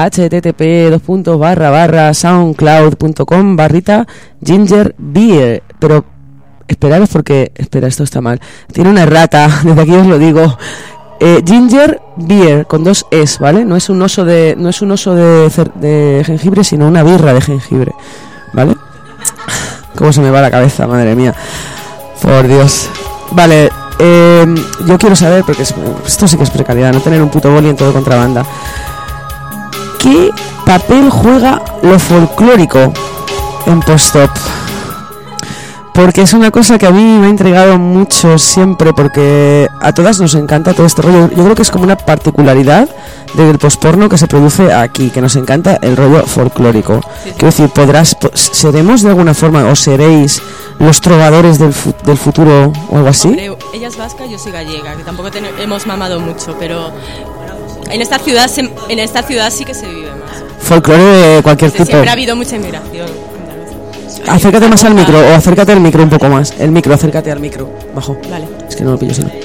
Speaker 1: http dos puntos barra barra soundcloud.com barrita ginger beer. Pero esperaros porque, espera, esto está mal, tiene una errata, desde aquí os lo digo. eh, ginger beer con dos es, ¿vale? No es un oso de, no es un oso de, de jengibre, sino una birra de jengibre, ¿vale? Cómo se me va la cabeza, madre mía, por Dios. Vale, eh, yo quiero saber, porque es, esto sí que es precariedad, no tener un puto boli en todo contrabanda. ¿Qué papel juega lo folclórico en post-op? Porque es una cosa que a mí me ha intrigado mucho siempre, porque a todas nos encanta todo este rollo. Yo creo que es como una particularidad del posporno que se produce aquí, que nos encanta el rollo folclórico. Sí, sí. Quiero decir, podrás, seremos de alguna forma, o seréis los trovadores del, fu- del futuro o algo así.
Speaker 3: Hombre, ella es vasca, yo soy gallega, que tampoco ten- hemos mamado mucho, pero en esta ciudad se, en esta ciudad sí que se vive más.
Speaker 1: Folclore de cualquier
Speaker 3: sí,
Speaker 1: tipo.
Speaker 3: Siempre ha habido mucha inmigración.
Speaker 1: Acércate más al micro, o acércate al micro un poco más. El micro, acércate al micro, bajo.
Speaker 3: Vale.
Speaker 1: Es que no lo pillo, si no.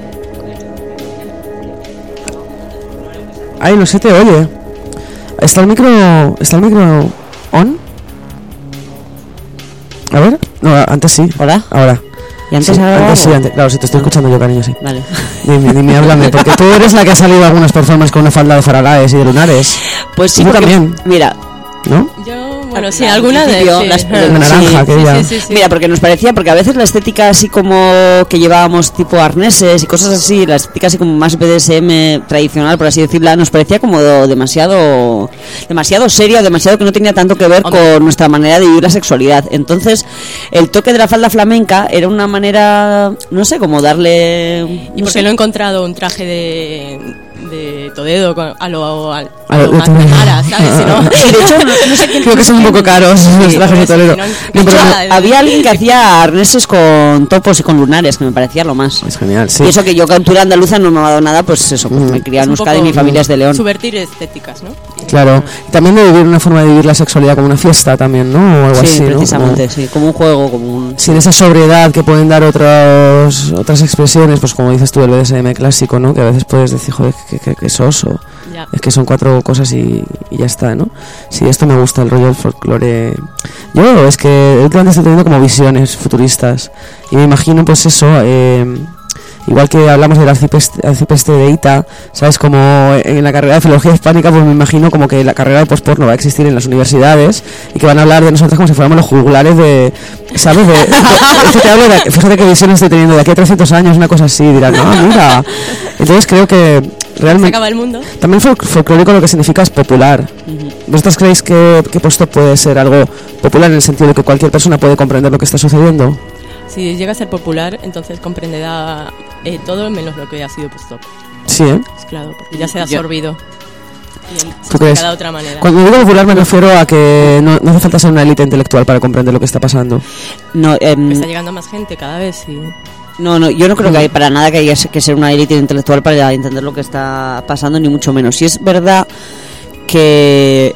Speaker 1: Ay, no se te oye. ¿Está el micro, está el micro on? A ver, no, antes sí.
Speaker 2: ¿Hola?
Speaker 1: Ahora.
Speaker 2: ¿Y antes
Speaker 1: sí,
Speaker 2: algo?
Speaker 1: Antes sí, antes, claro, si te estoy escuchando yo, cariño, sí.
Speaker 2: Vale.
Speaker 1: Dime, dime, háblame, porque tú eres la que ha salido a algunas personas con una falda de faralaes y de lunares.
Speaker 2: Pues sí,
Speaker 1: tú
Speaker 2: porque,
Speaker 1: también.
Speaker 2: Mira,
Speaker 1: ¿no?
Speaker 3: Yo, bueno, sí,
Speaker 2: Al
Speaker 3: alguna de
Speaker 2: principio,
Speaker 3: sí.
Speaker 2: las-
Speaker 1: La naranja, que
Speaker 3: sí,
Speaker 1: ya.
Speaker 3: sí, sí, sí.
Speaker 2: Mira, porque nos parecía, porque a veces la estética así como que llevábamos tipo arneses y cosas así, la estética así como más B D S M tradicional, por así decirla, nos parecía como demasiado demasiado seria, demasiado que no tenía tanto que ver
Speaker 3: Hombre.
Speaker 2: con nuestra manera de vivir la sexualidad. Entonces, el toque de la falda flamenca era una manera, no sé, como darle...
Speaker 3: Y
Speaker 2: no
Speaker 3: porque
Speaker 2: sé.
Speaker 3: no he encontrado un traje de, de Toledo con- a lo, a, a
Speaker 1: A lo
Speaker 3: lo
Speaker 1: de
Speaker 3: más
Speaker 1: Toledo.
Speaker 3: cara, ¿sabes? Si no,
Speaker 2: Sí, de hecho, no, no sé quién...
Speaker 1: Creo que son un poco caros los
Speaker 3: Sí,
Speaker 1: trajes de
Speaker 3: por eso,
Speaker 1: Toledo.
Speaker 3: si no-
Speaker 1: No, pero
Speaker 3: Nada,
Speaker 1: no-
Speaker 2: Había alguien que hacía arneses con topos y con lunares, que me parecía lo más.
Speaker 1: es genial, sí.
Speaker 2: Y eso que yo, cultura andaluza, no me ha dado nada, pues eso, pues
Speaker 1: Mm.
Speaker 2: me crié en
Speaker 3: un
Speaker 2: Euskadi y
Speaker 3: poco
Speaker 2: mi familia es de León.
Speaker 3: subvertir estéticas, ¿no?
Speaker 1: Claro, y también de vivir una forma de vivir la sexualidad como una fiesta también, ¿no? O algo
Speaker 2: Sí,
Speaker 1: así, ¿no?
Speaker 2: precisamente,
Speaker 1: Como-
Speaker 2: sí, como un juego, como un...
Speaker 1: sin esa sobriedad que pueden dar otras otras expresiones, pues como dices tú, el B D S M clásico, ¿no? Que a veces puedes decir, joder, que, que, que soso.
Speaker 3: Ya.
Speaker 1: Es que son cuatro cosas y, y ya está, ¿no? Sí, esto me gusta, el rollo del folclore. Yo es que últimamente estoy teniendo como visiones futuristas y me imagino pues eso, eh, igual que hablamos del arcipreste, arcipreste de Ita, ¿sabes? Como en la carrera de filología hispánica, pues me imagino como que la carrera de postporno va a existir en las universidades y que van a hablar de nosotros como si fuéramos los jugulares de, ¿sabes? De, de- de- te hablo de- fíjate qué visiones estoy teniendo de aquí a trescientos años, una cosa así, dirán, no, mira. Entonces creo que
Speaker 3: Se
Speaker 1: realmente...
Speaker 3: acaba el mundo.
Speaker 1: También fol- folclórico lo que significa es popular. ¿Vosotros creéis que, que post-op puede ser algo popular en el sentido de que cualquier persona puede comprender lo que está sucediendo?
Speaker 3: Si llega a ser popular, entonces comprenderá eh, todo menos lo que ha sido post-op.
Speaker 1: Sí, ¿eh?
Speaker 3: Pues claro, porque ya se ha
Speaker 2: Yo-
Speaker 3: absorbido. Y se
Speaker 1: ¿Tú
Speaker 3: explica
Speaker 1: crees?
Speaker 3: de otra manera.
Speaker 1: Cuando digo popular me refiero a que no, no hace falta ser una élite intelectual para comprender lo que está pasando.
Speaker 2: No, em,
Speaker 3: Está llegando más gente cada vez y...
Speaker 2: no, no, yo no creo que hay para nada que haya que ser una élite intelectual para entender lo que está pasando, ni mucho menos. Y es verdad que...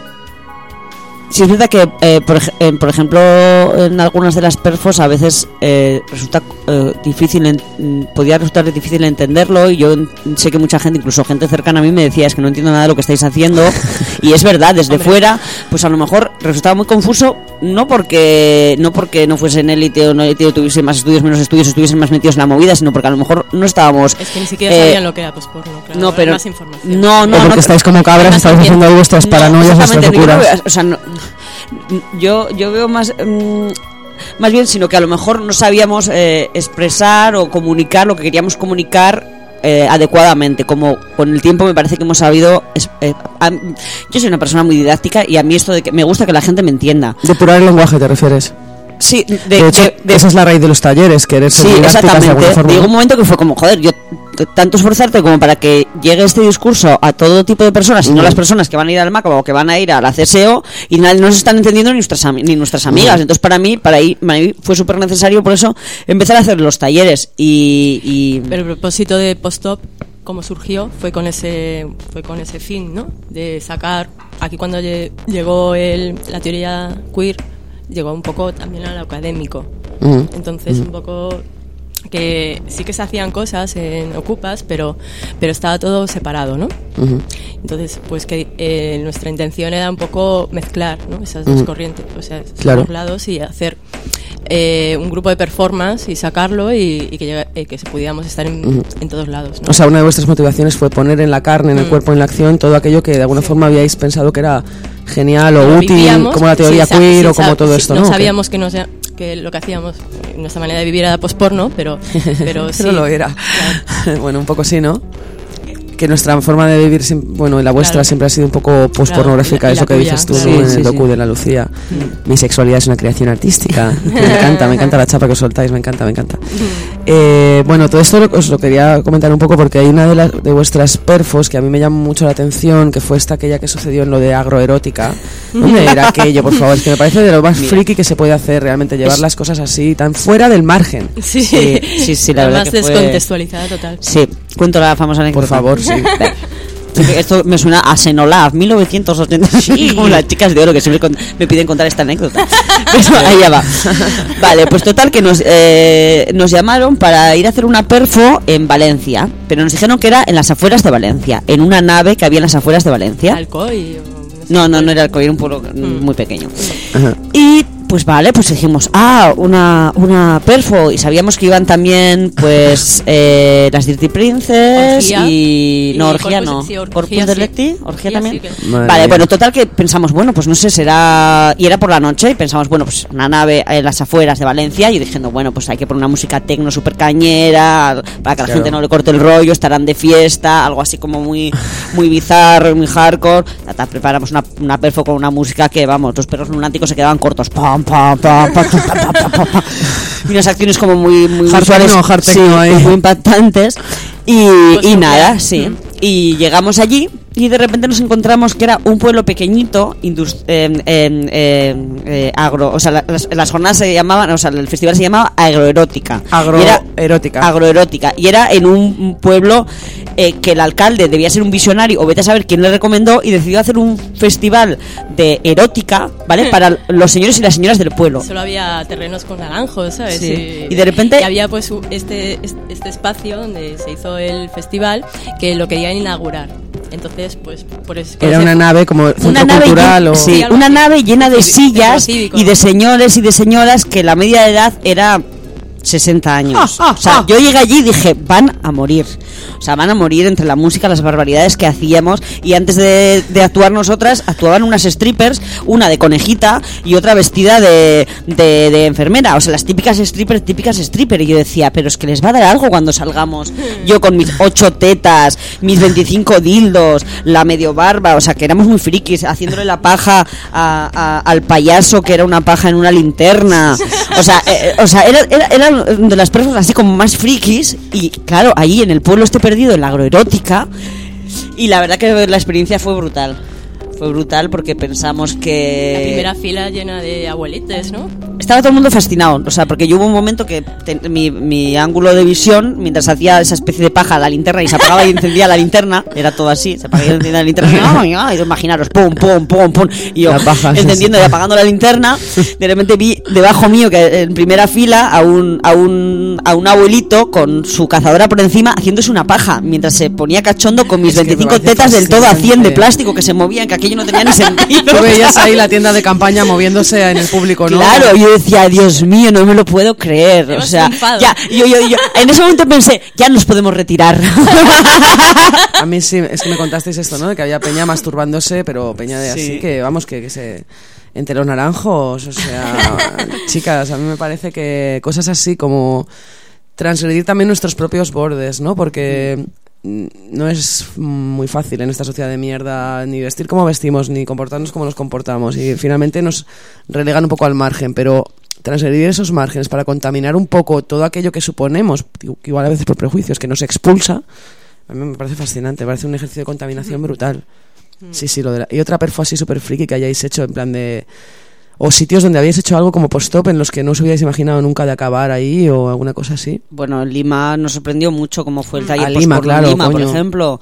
Speaker 2: Sí, es verdad que, eh, por, ej- eh, por ejemplo, en algunas de las perfos a veces eh, resulta eh, difícil, en- mm, podía resultar difícil entenderlo, y yo en- sé que mucha gente, incluso gente cercana a mí, me decía, es que no entiendo nada de lo que estáis haciendo, y es verdad, desde
Speaker 3: Hombre.
Speaker 2: fuera, pues a lo mejor resultaba muy confuso, no porque no porque no fuesen élite o no élite o tuviesen más estudios, menos estudios, estuviesen más metidos en la movida, sino porque a lo mejor no estábamos...
Speaker 3: Es que ni siquiera
Speaker 2: eh,
Speaker 3: sabían lo que era posporno, claro.
Speaker 2: no,
Speaker 3: hay
Speaker 2: pero...
Speaker 3: más información.
Speaker 2: No, no,
Speaker 1: o porque
Speaker 2: no,
Speaker 1: estáis como cabras,
Speaker 3: Además,
Speaker 1: estáis
Speaker 3: también-
Speaker 1: haciendo ahí vuestras
Speaker 2: no,
Speaker 1: paranoias, vuestras
Speaker 2: exactamente, yo no
Speaker 1: locuras.
Speaker 2: veo- o sea, no- yo, yo veo más mm, más bien, sino que a lo mejor no sabíamos eh, expresar o comunicar lo que queríamos comunicar eh, adecuadamente. Como con el tiempo me parece que hemos sabido es- eh, a- yo soy una persona muy didáctica y a mí esto de que me gusta que la gente me entienda.
Speaker 1: Depurar el lenguaje, ¿te refieres?
Speaker 2: Sí, de,
Speaker 1: De, hecho,
Speaker 2: de- de-
Speaker 1: esa es la raíz de los talleres, querer ser
Speaker 2: sí,
Speaker 1: didácticas de alguna
Speaker 2: exactamente.
Speaker 1: forma,
Speaker 2: Llegó
Speaker 1: ¿no?
Speaker 2: un momento que fue como, joder, yo t- tanto esforzarte como para que llegue este discurso a todo tipo de personas, y no
Speaker 1: Mm.
Speaker 2: las personas que van a ir al MACBA o que van a ir a la C S E O, y nadie no se están entendiendo ni nuestras, ami- ni nuestras amigas.
Speaker 1: Mm.
Speaker 2: Entonces, para mí, para ahí, para mí fue súper necesario, por eso, empezar a hacer los talleres. Y, y
Speaker 3: Pero el propósito de post-op, como surgió, fue con ese fue con ese fin, ¿no? De sacar, aquí cuando lle- llegó el, la teoría queer, llegó un poco también al académico.
Speaker 1: Mm.
Speaker 3: Entonces,
Speaker 1: Mm.
Speaker 3: un poco que sí que se hacían cosas en Ocupas, pero pero estaba todo separado, ¿no?
Speaker 1: Ujú.
Speaker 3: Entonces, pues que eh, nuestra intención era un poco mezclar, ¿no? Esas dos
Speaker 1: Ujú.
Speaker 3: corrientes, o sea, esos
Speaker 1: Claro.
Speaker 3: dos lados, y hacer eh, un grupo de performance y sacarlo y, y que, llegue- eh, que se pudiéramos estar en,
Speaker 1: Ujú.
Speaker 3: en todos lados, ¿no?
Speaker 1: O sea, una de vuestras motivaciones fue poner en la carne, en el
Speaker 3: Mm.
Speaker 1: cuerpo, en la acción, todo aquello que de alguna
Speaker 3: Sí.
Speaker 1: forma habíais pensado que era genial o
Speaker 3: Lo
Speaker 1: útil,
Speaker 3: vivíamos,
Speaker 1: como la teoría
Speaker 3: sí, sa-
Speaker 1: queer
Speaker 3: sí,
Speaker 1: o como
Speaker 3: sa-
Speaker 1: todo
Speaker 3: sí,
Speaker 1: esto,
Speaker 3: no
Speaker 1: ¿no?
Speaker 3: sabíamos que, no sea- que lo que hacíamos, eh, nuestra manera de vivir era posporno, pero, pero sí.
Speaker 1: No lo era.
Speaker 3: Claro.
Speaker 1: Bueno, un poco sí, ¿no? que nuestra forma de vivir, bueno, y la vuestra claro. siempre ha sido un poco post-pornográfica, claro, eso que tuya. dices tú, sí, ¿no? en sí, el docu sí. de la Lucía. Mm. Mi sexualidad es una creación artística. Me encanta, me encanta la chapa que os soltáis, me encanta, me encanta. Mm. Eh, bueno, todo esto os lo quería comentar un poco porque hay una de, las, de vuestras perfos que a mí me llama mucho la atención, que fue esta aquella que sucedió en lo de agroerótica. ¿Dónde era aquello, por favor? Es que me parece de lo más Mira. friki que se puede hacer realmente, llevar es... las cosas así, tan fuera del margen.
Speaker 3: Sí, sí, sí, sí la, la verdad más que fue... descontextualizada total.
Speaker 2: Sí, cuento la famosa anécdota.
Speaker 1: Por favor, sí.
Speaker 2: Esto me suena a Senolab, mil novecientos ochenta, sí. como las chicas de oro que siempre me piden contar esta anécdota. Pero ahí ya va. Vale, pues total que nos, eh, nos llamaron para ir a hacer una perfo en Valencia, pero nos dijeron que era en las afueras de Valencia, en una nave que había en las afueras de Valencia.
Speaker 3: ¿Alcoy?
Speaker 2: No, no, no era Alcoy, era un pueblo mm. muy pequeño. Ajá. Y pues vale, pues dijimos, ah, una, una perfo, y sabíamos que iban también, pues, eh, las Dirty Princess orgía. y... No, y orgía no. Sí, Corpus Delicti, orgía también. Sí, vale, mía. Bueno, total que pensamos, bueno, pues no sé, será... Y era por la noche, y pensamos, bueno, pues una nave en las afueras de Valencia, y diciendo, bueno, pues hay que poner una música tecno súper cañera, para que la claro. gente no le corte el rollo, estarán de fiesta, algo así como muy muy bizarro, muy hardcore. Tata, preparamos una, una perfo con una música que, vamos, los perros lunáticos se quedaban cortos. Pa, pa, pa, pa, pa, pa, pa, pa, pa. Y unas acciones como muy muy
Speaker 1: hard
Speaker 2: visuales,
Speaker 1: techno, hard
Speaker 2: sí,
Speaker 1: techno ahí.
Speaker 2: muy impactantes y, pues y nada, sí. Mm. Y llegamos allí y de repente nos encontramos que era un pueblo pequeñito, indust- eh, eh, eh, eh, agro, o sea, las, las jornadas se llamaban, o sea, el festival se llamaba agroerótica.
Speaker 1: Agroerótica.
Speaker 2: Agroerótica. Y era en un pueblo eh, que el alcalde debía ser un visionario, o vete a saber quién le recomendó, y decidió hacer un festival de erótica, ¿vale? Para los señores y las señoras del pueblo.
Speaker 3: Solo había terrenos con naranjos, ¿sabes?
Speaker 2: Sí.
Speaker 3: Y,
Speaker 2: y de repente...
Speaker 3: Y había pues este, este espacio donde se hizo el festival que lo querían inaugurar. Entonces, pues, por eso
Speaker 1: era una nave como centro una nave cultural llena, o
Speaker 2: sí, una nave llena de sillas y de señores y de señoras que la media de edad era sesenta años. Ah, ah, o sea, ah. yo llegué allí y dije, van a morir. O sea, van a morir entre la música, las barbaridades que hacíamos. Y antes de, de actuar nosotras, actuaban unas strippers, una de conejita y otra vestida de, de, de enfermera. O sea, las típicas strippers, típicas stripper. Y yo decía, pero es que les va a dar algo cuando salgamos. Yo con mis ocho tetas, mis veinticinco dildos, la medio barba. O sea, que éramos muy frikis, haciéndole la paja a, a, al payaso, que era una paja en una linterna. O sea, eh, o sea era, era, era de las personas así como más frikis. Y claro, ahí en el pueblo este perdido, en la agroerótica, y la verdad que la experiencia fue brutal. Fue brutal porque pensamos que...
Speaker 3: La primera fila llena de abuelites, ¿no?
Speaker 2: Estaba todo el mundo fascinado, o sea, porque yo hubo un momento que te, mi, mi ángulo de visión, mientras hacía esa especie de paja a la linterna y se apagaba y encendía la linterna, era todo así, se apagaba y encendía la linterna, y, y, y imaginaros, pum, pum, pum, pum, y yo paja, encendiendo sí, sí. y apagando la linterna, de repente vi debajo mío, que en primera fila, a un, a un, a un abuelito con su cazadora por encima haciéndose una paja, mientras se ponía cachondo con mis es veinticinco tetas del todo a cien de plástico que se movían, que aquello no tenía ni sentido.
Speaker 1: Tú veías ahí la tienda de campaña moviéndose en el público, ¿no?
Speaker 2: Claro, yo decía, Dios mío, no me lo puedo creer. O sea, ya, yo, yo, yo, en ese momento pensé, ya nos podemos retirar.
Speaker 1: A mí sí, es que me contasteis esto, ¿no? De que había peña masturbándose, pero peña de sí. así que, vamos, que, que se... entre los naranjos, o sea, chicas, a mí me parece que cosas así como transgredir también nuestros propios bordes, ¿no? Porque no es muy fácil en esta sociedad de mierda ni vestir como vestimos, ni comportarnos como nos comportamos, y finalmente nos relegan un poco al margen, pero transgredir esos márgenes para contaminar un poco todo aquello que suponemos, igual a veces por prejuicios, que nos expulsa, a mí me parece fascinante, me parece un ejercicio de contaminación brutal. Sí, sí, lo de la... Y otra perfo así súper friki que hayáis hecho, en plan de... O sitios donde habéis hecho algo como post-op en los que no os hubierais imaginado nunca de acabar ahí o alguna cosa así.
Speaker 2: Bueno, en Lima nos sorprendió mucho cómo fue el taller
Speaker 1: a Lima, claro,
Speaker 2: Lima,
Speaker 1: coño.
Speaker 2: por ejemplo.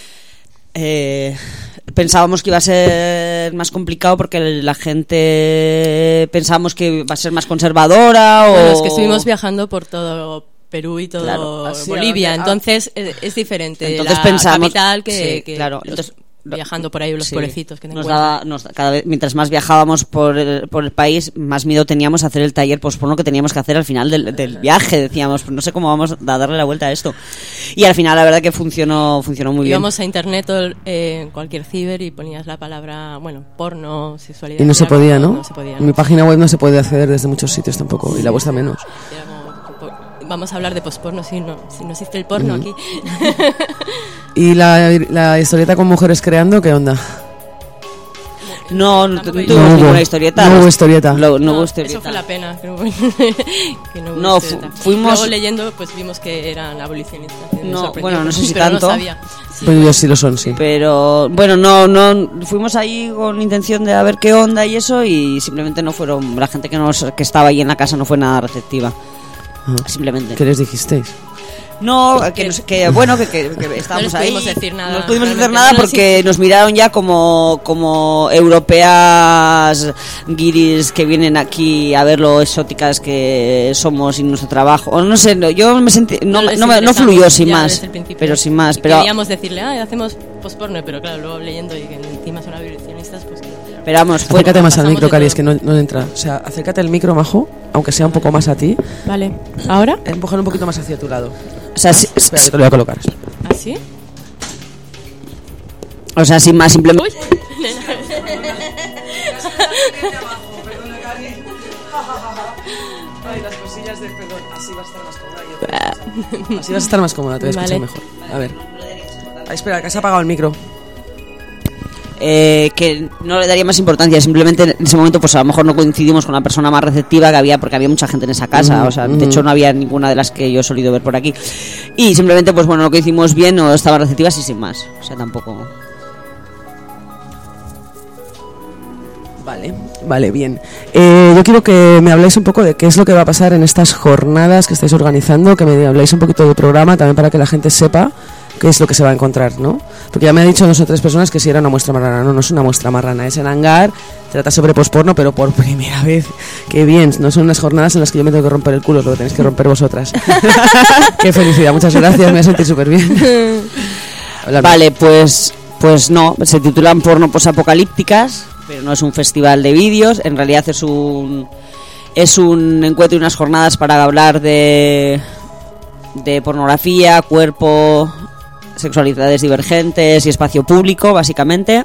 Speaker 2: Eh, pensábamos que iba a ser más complicado porque la gente pensábamos que iba a ser más conservadora o...
Speaker 3: Bueno, es que estuvimos viajando por todo Perú y todo claro, Bolivia, entonces es, es diferente
Speaker 2: entonces
Speaker 3: la
Speaker 2: pensamos,
Speaker 3: capital que,
Speaker 2: sí,
Speaker 3: que
Speaker 2: claro,
Speaker 3: los,
Speaker 2: entonces
Speaker 3: viajando por ahí los sí, pueblecitos que
Speaker 2: nos daba, nos, cada vez, mientras más viajábamos por el, por el país, más miedo teníamos a hacer el taller post-porno que teníamos que hacer al final del, del viaje. Decíamos, pues no sé cómo vamos a darle la vuelta a esto. Y al final la verdad que funcionó funcionó muy bien.
Speaker 3: Íbamos a internet en eh, cualquier ciber y ponías la palabra, bueno, porno, sexualidad.
Speaker 1: Y no se podía, ¿no?
Speaker 3: no se podía,
Speaker 1: en mi página web no se puede acceder desde muchos sitios tampoco, y la vuestra menos.
Speaker 3: vamos a hablar de posporno, si no, si no existe el porno uh-huh. aquí.
Speaker 1: ¿Y la, la historieta con mujeres creando, qué onda?
Speaker 2: No, no, no tuvimos
Speaker 1: no
Speaker 2: ninguna
Speaker 1: hubo,
Speaker 2: historieta.
Speaker 1: No hubo historieta.
Speaker 2: No, no, no hubo
Speaker 3: historieta. Eso fue la pena. Que no, que no, hubo
Speaker 2: no fu- fuimos.
Speaker 3: Luego leyendo, pues vimos que eran abolicionistas.
Speaker 2: No, bueno, no sé si
Speaker 3: pero
Speaker 2: tanto.
Speaker 3: No sabía. Sí.
Speaker 1: Pues ellos sí lo son, sí.
Speaker 2: Pero bueno, no, no, fuimos ahí con intención de a ver qué onda y eso, y simplemente no fueron. La gente que nos que estaba ahí en la casa no fue nada receptiva. Ah. Simplemente.
Speaker 1: ¿Qué les dijisteis?
Speaker 2: No, que, nos, que bueno, que, que, que estábamos
Speaker 3: no
Speaker 2: ahí.
Speaker 3: No pudimos decir nada.
Speaker 2: No pudimos decir nada porque sí. Nos miraron ya como, como europeas guiris que vienen aquí a ver lo exóticas que somos y nuestro trabajo. O no sé, yo me sentí. No, no, no, no fluyó sin más. Pero sin más. Pero
Speaker 3: queríamos decirle, ah, hacemos posporno, pero claro, luego leyendo y que encima son abolicionistas, pues.
Speaker 2: Pero vamos,
Speaker 1: fue, acércate más al micro, Cari, es que no, no entra. O sea, acércate al micro, Majo, aunque sea un poco más a ti.
Speaker 3: Vale. ¿Ahora?
Speaker 1: Empujar un poquito más hacia tu lado.
Speaker 2: O sea, si,
Speaker 1: espera, que te lo voy a colocar.
Speaker 3: ¿Así?
Speaker 2: O sea, sin más, simplemente.
Speaker 3: Uy.
Speaker 1: Ay, las cosillas de perdón. Así vas a estar más cómoda. Así vas a estar más cómoda, te voy a escuchar vale. mejor. A ver. Ay, espera, que has apagado el micro.
Speaker 2: Eh, que no le daría más importancia, simplemente en ese momento pues a lo mejor no coincidimos con la persona más receptiva que había, porque había mucha gente en esa casa, mm, o sea, mm. de hecho no había ninguna de las que yo he solido ver por aquí, y simplemente pues bueno, lo que hicimos bien no estaban receptivas y sin más, o sea, tampoco.
Speaker 1: Vale, vale, bien. Eh, yo quiero que me habléis un poco de qué es lo que va a pasar en estas jornadas que estáis organizando, que me habléis un poquito del programa, también para que la gente sepa qué es lo que se va a encontrar, ¿no? Porque ya me han dicho dos o tres personas que sí era una muestra marrana. No, no es una muestra marrana, es en Hangar, trata sobre posporno, pero por primera vez. Qué bien, no son unas jornadas en las que yo me tengo que romper el culo, lo tenéis que romper vosotras. Qué felicidad, muchas gracias, me he sentido súper bien.
Speaker 2: Vale, pues, pues no, se titulan Porno Posapocalípticas, pero no es un festival de vídeos, en realidad es un, es un encuentro y unas jornadas para hablar de, de pornografía, cuerpo, sexualidades divergentes y espacio público, básicamente.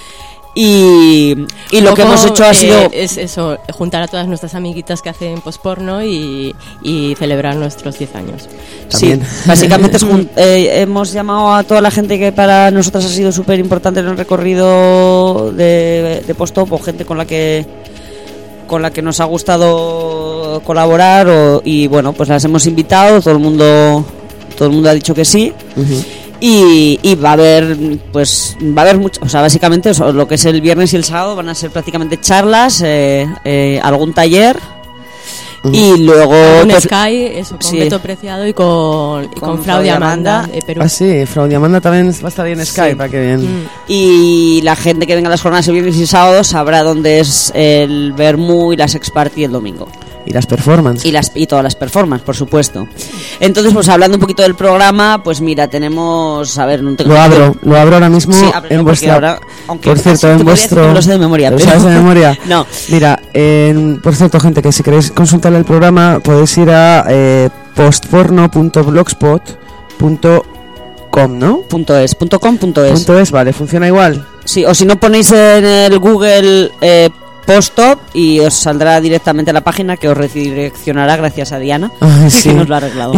Speaker 2: Y, y lo que hemos hecho ha sido
Speaker 3: eh, es eso, juntar a todas nuestras amiguitas que hacen posporno y, y celebrar nuestros diez años.
Speaker 2: También. Sí, básicamente es jun- eh, hemos llamado a toda la gente que para nosotras ha sido súper importante en el recorrido de, de Postop, o gente con la que con la que nos ha gustado colaborar, o, y bueno, pues las hemos invitado, todo el mundo todo el mundo ha dicho que sí. Uh-huh. Y, y va a haber, pues, va a haber mucho, o sea, básicamente lo que es el viernes y el sábado van a ser prácticamente charlas, eh, eh, algún taller, uh-huh. y luego
Speaker 3: con
Speaker 2: pues,
Speaker 3: Sky, eso, con sí. Beto Preciado y con, y con, con Frau Diamanda de Perú.
Speaker 1: Ah, sí, Frau Diamanda también va a estar bien en Sky, sí. Para que bien. Mm.
Speaker 2: Y la gente que venga a las jornadas el viernes y sábado sabrá dónde es el Vermú y la Sex Party el domingo.
Speaker 1: Y las performances.
Speaker 2: Y, las, y todas las performances, por supuesto. Entonces, pues hablando un poquito del programa, pues mira, tenemos... A ver, no tengo
Speaker 1: lo abro, lo abro ahora mismo sí, en vuestra...
Speaker 2: Ahora, aunque
Speaker 1: por cierto, en vuestro...
Speaker 2: No lo sé de memoria.
Speaker 1: ¿Lo
Speaker 2: pero...
Speaker 1: sabes de memoria?
Speaker 2: No.
Speaker 1: Mira, eh, por cierto, gente, que si queréis consultar el programa, podéis ir a eh, postporno punto blogspot punto com, ¿no?
Speaker 2: Punto es, punto com, punto es.
Speaker 1: Punto es, vale, ¿funciona igual?
Speaker 2: Sí, o si no ponéis en el Google... Eh, Postop y os saldrá directamente a la página, que os redireccionará gracias a Diana,
Speaker 1: ah, sí.
Speaker 2: que nos lo ha arreglado.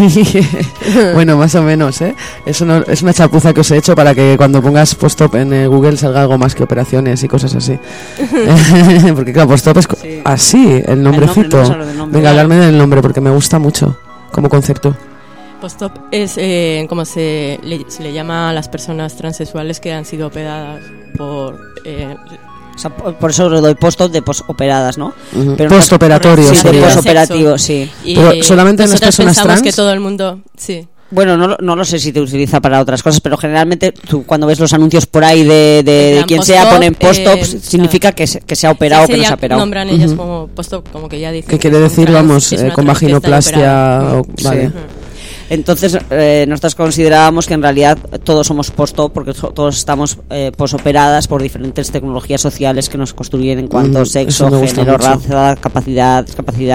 Speaker 1: Bueno, más o menos, ¿eh? Es una, es una chapuza que os he hecho para que cuando pongas Postop en eh, Google salga algo más que operaciones y cosas así. Porque claro, Postop es sí. así, el nombrecito. El nombre, no nombre. Venga, hablarme del nombre porque me gusta mucho como concepto.
Speaker 3: Postop es eh, como se le, se le llama a las personas transexuales que han sido operadas por... Eh,
Speaker 2: O sea, por eso le doy post-op de post-operadas, ¿no?
Speaker 1: Uh-huh. Post-operatorio,
Speaker 2: sí,
Speaker 1: sería.
Speaker 2: Post-operativo, sí.
Speaker 3: Y
Speaker 1: pero solamente en las personas
Speaker 3: pensamos
Speaker 1: trans.
Speaker 3: Que todo el mundo, sí.
Speaker 2: Bueno, no, no lo sé si te utiliza para otras cosas, pero generalmente tú cuando ves los anuncios por ahí de, de, de quien sea, ponen post-op, eh, significa claro. que, se, que se ha operado o sí, que no se ha operado.
Speaker 3: Nombran ellas uh-huh. como post-op, como que ya dicen.
Speaker 1: ¿Qué quiere decir, vamos, eh, con vaginoplastia? O, vale.
Speaker 2: Sí. Uh-huh. Entonces, eh, nosotros considerábamos que en realidad todos somos post-op, porque todos estamos eh, posoperadas por diferentes tecnologías sociales que nos construyen en cuanto a mm, sexo, género, mucho. raza, capacidad, discapacidad,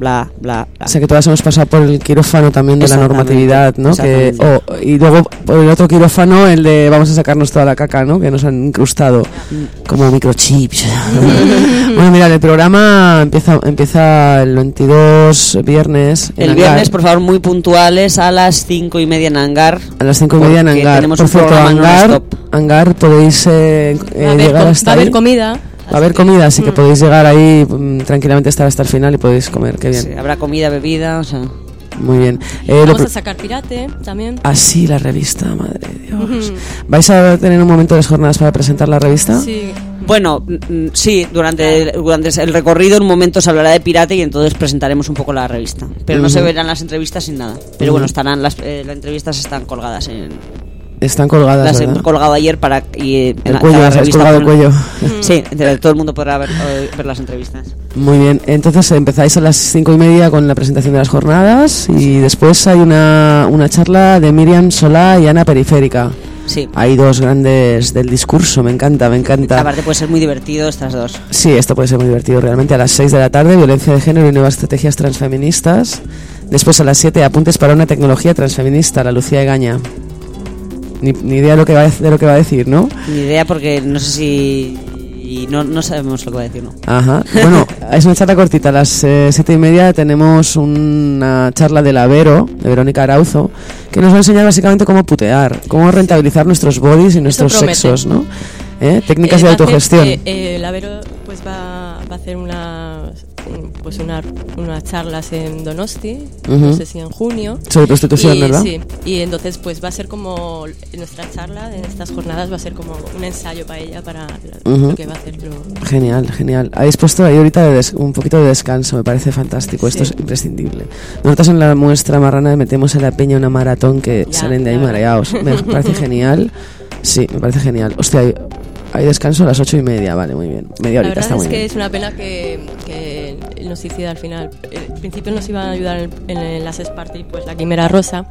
Speaker 2: bla, bla, bla.
Speaker 1: O sea que todas hemos pasado por el quirófano también de la normatividad, ¿no? Que, oh, y luego por el otro quirófano, el de vamos a sacarnos toda la caca, ¿no? Que nos han incrustado como microchips. Bueno, mira, el programa empieza empieza el veintidós viernes.
Speaker 2: El viernes, por favor, muy puntuales, a las cinco y media en Hangar.
Speaker 1: A las cinco y media en Hangar. Por cierto, Hangar, Hangar podéis eh, eh, llegar hasta
Speaker 3: Va a haber
Speaker 1: ahí.
Speaker 3: comida.
Speaker 1: Va a haber comida, así que podéis llegar ahí um, tranquilamente, estar hasta el final y podéis comer, qué bien.
Speaker 2: Sí, habrá comida, bebida, o sea...
Speaker 1: Muy bien. Eh,
Speaker 3: Vamos a sacar Pirate también.
Speaker 1: Ah, sí, la revista, madre de Dios. Uh-huh. ¿Vais a tener un momento de las jornadas para presentar la revista?
Speaker 3: Sí.
Speaker 2: Bueno, mm, sí, durante el, durante el recorrido en un momento se hablará de Pirate y entonces presentaremos un poco la revista. Pero uh-huh. no se verán las entrevistas sin nada. Pero uh-huh. bueno, estarán las, eh, las entrevistas están colgadas en...
Speaker 1: Están colgadas,
Speaker 2: las
Speaker 1: ¿verdad?
Speaker 2: he colgado ayer para... Y,
Speaker 1: el en cuello, las has colgado el cuello.
Speaker 2: Sí, todo el mundo podrá ver, ver las entrevistas.
Speaker 1: Muy bien, entonces empezáis a las cinco y media con la presentación de las jornadas y después hay una, una charla de Miriam Solá y Ana Periférica.
Speaker 2: Sí.
Speaker 1: Hay dos grandes del discurso, me encanta, me encanta.
Speaker 2: Aparte puede ser muy divertido estas dos.
Speaker 1: Sí, esto puede ser muy divertido realmente. A las seis de la tarde, violencia de género y nuevas estrategias transfeministas. Después a las siete, apuntes para una tecnología transfeminista, la Lucía Egaña. Ni, ni idea de lo, que va a, de lo que va a decir, ¿no?
Speaker 2: Ni idea porque no sé si... Y no, no sabemos lo que va a decir, ¿no?
Speaker 1: Ajá. Bueno, es una charla cortita. A las eh, siete y media tenemos una charla de la Vero, de Verónica Arauzo, que nos va a enseñar básicamente cómo putear, cómo rentabilizar nuestros bodies y nuestros sexos, ¿no? ¿Eh? Técnicas
Speaker 3: eh,
Speaker 1: de autogestión.
Speaker 3: Eh, eh, la Vero pues va, va a hacer unas pues una, unas charlas en Donosti, uh-huh. no sé si en junio.
Speaker 1: Sobre prostitución,
Speaker 3: y,
Speaker 1: ¿verdad?
Speaker 3: Sí, y entonces pues va a ser como nuestra charla en estas jornadas va a ser como un ensayo para ella, para uh-huh. lo que va a hacer. Lo...
Speaker 1: Genial, genial. Habéis puesto ahí ahorita de des- un poquito de descanso, me parece fantástico, esto sí. Es imprescindible. Nosotros en la muestra marrana metemos a la peña una maratón que ya, salen de ahí claro. mareados. Me parece genial, sí, me parece genial. Hostia, hay, hay descanso a las ocho y media, vale, muy bien. Media horita está muy bien.
Speaker 3: La verdad es que es una pena que, que nos hiciera al final. Al principio nos iban a ayudar en, en, en las Sparty, pues la Quimera Rosa,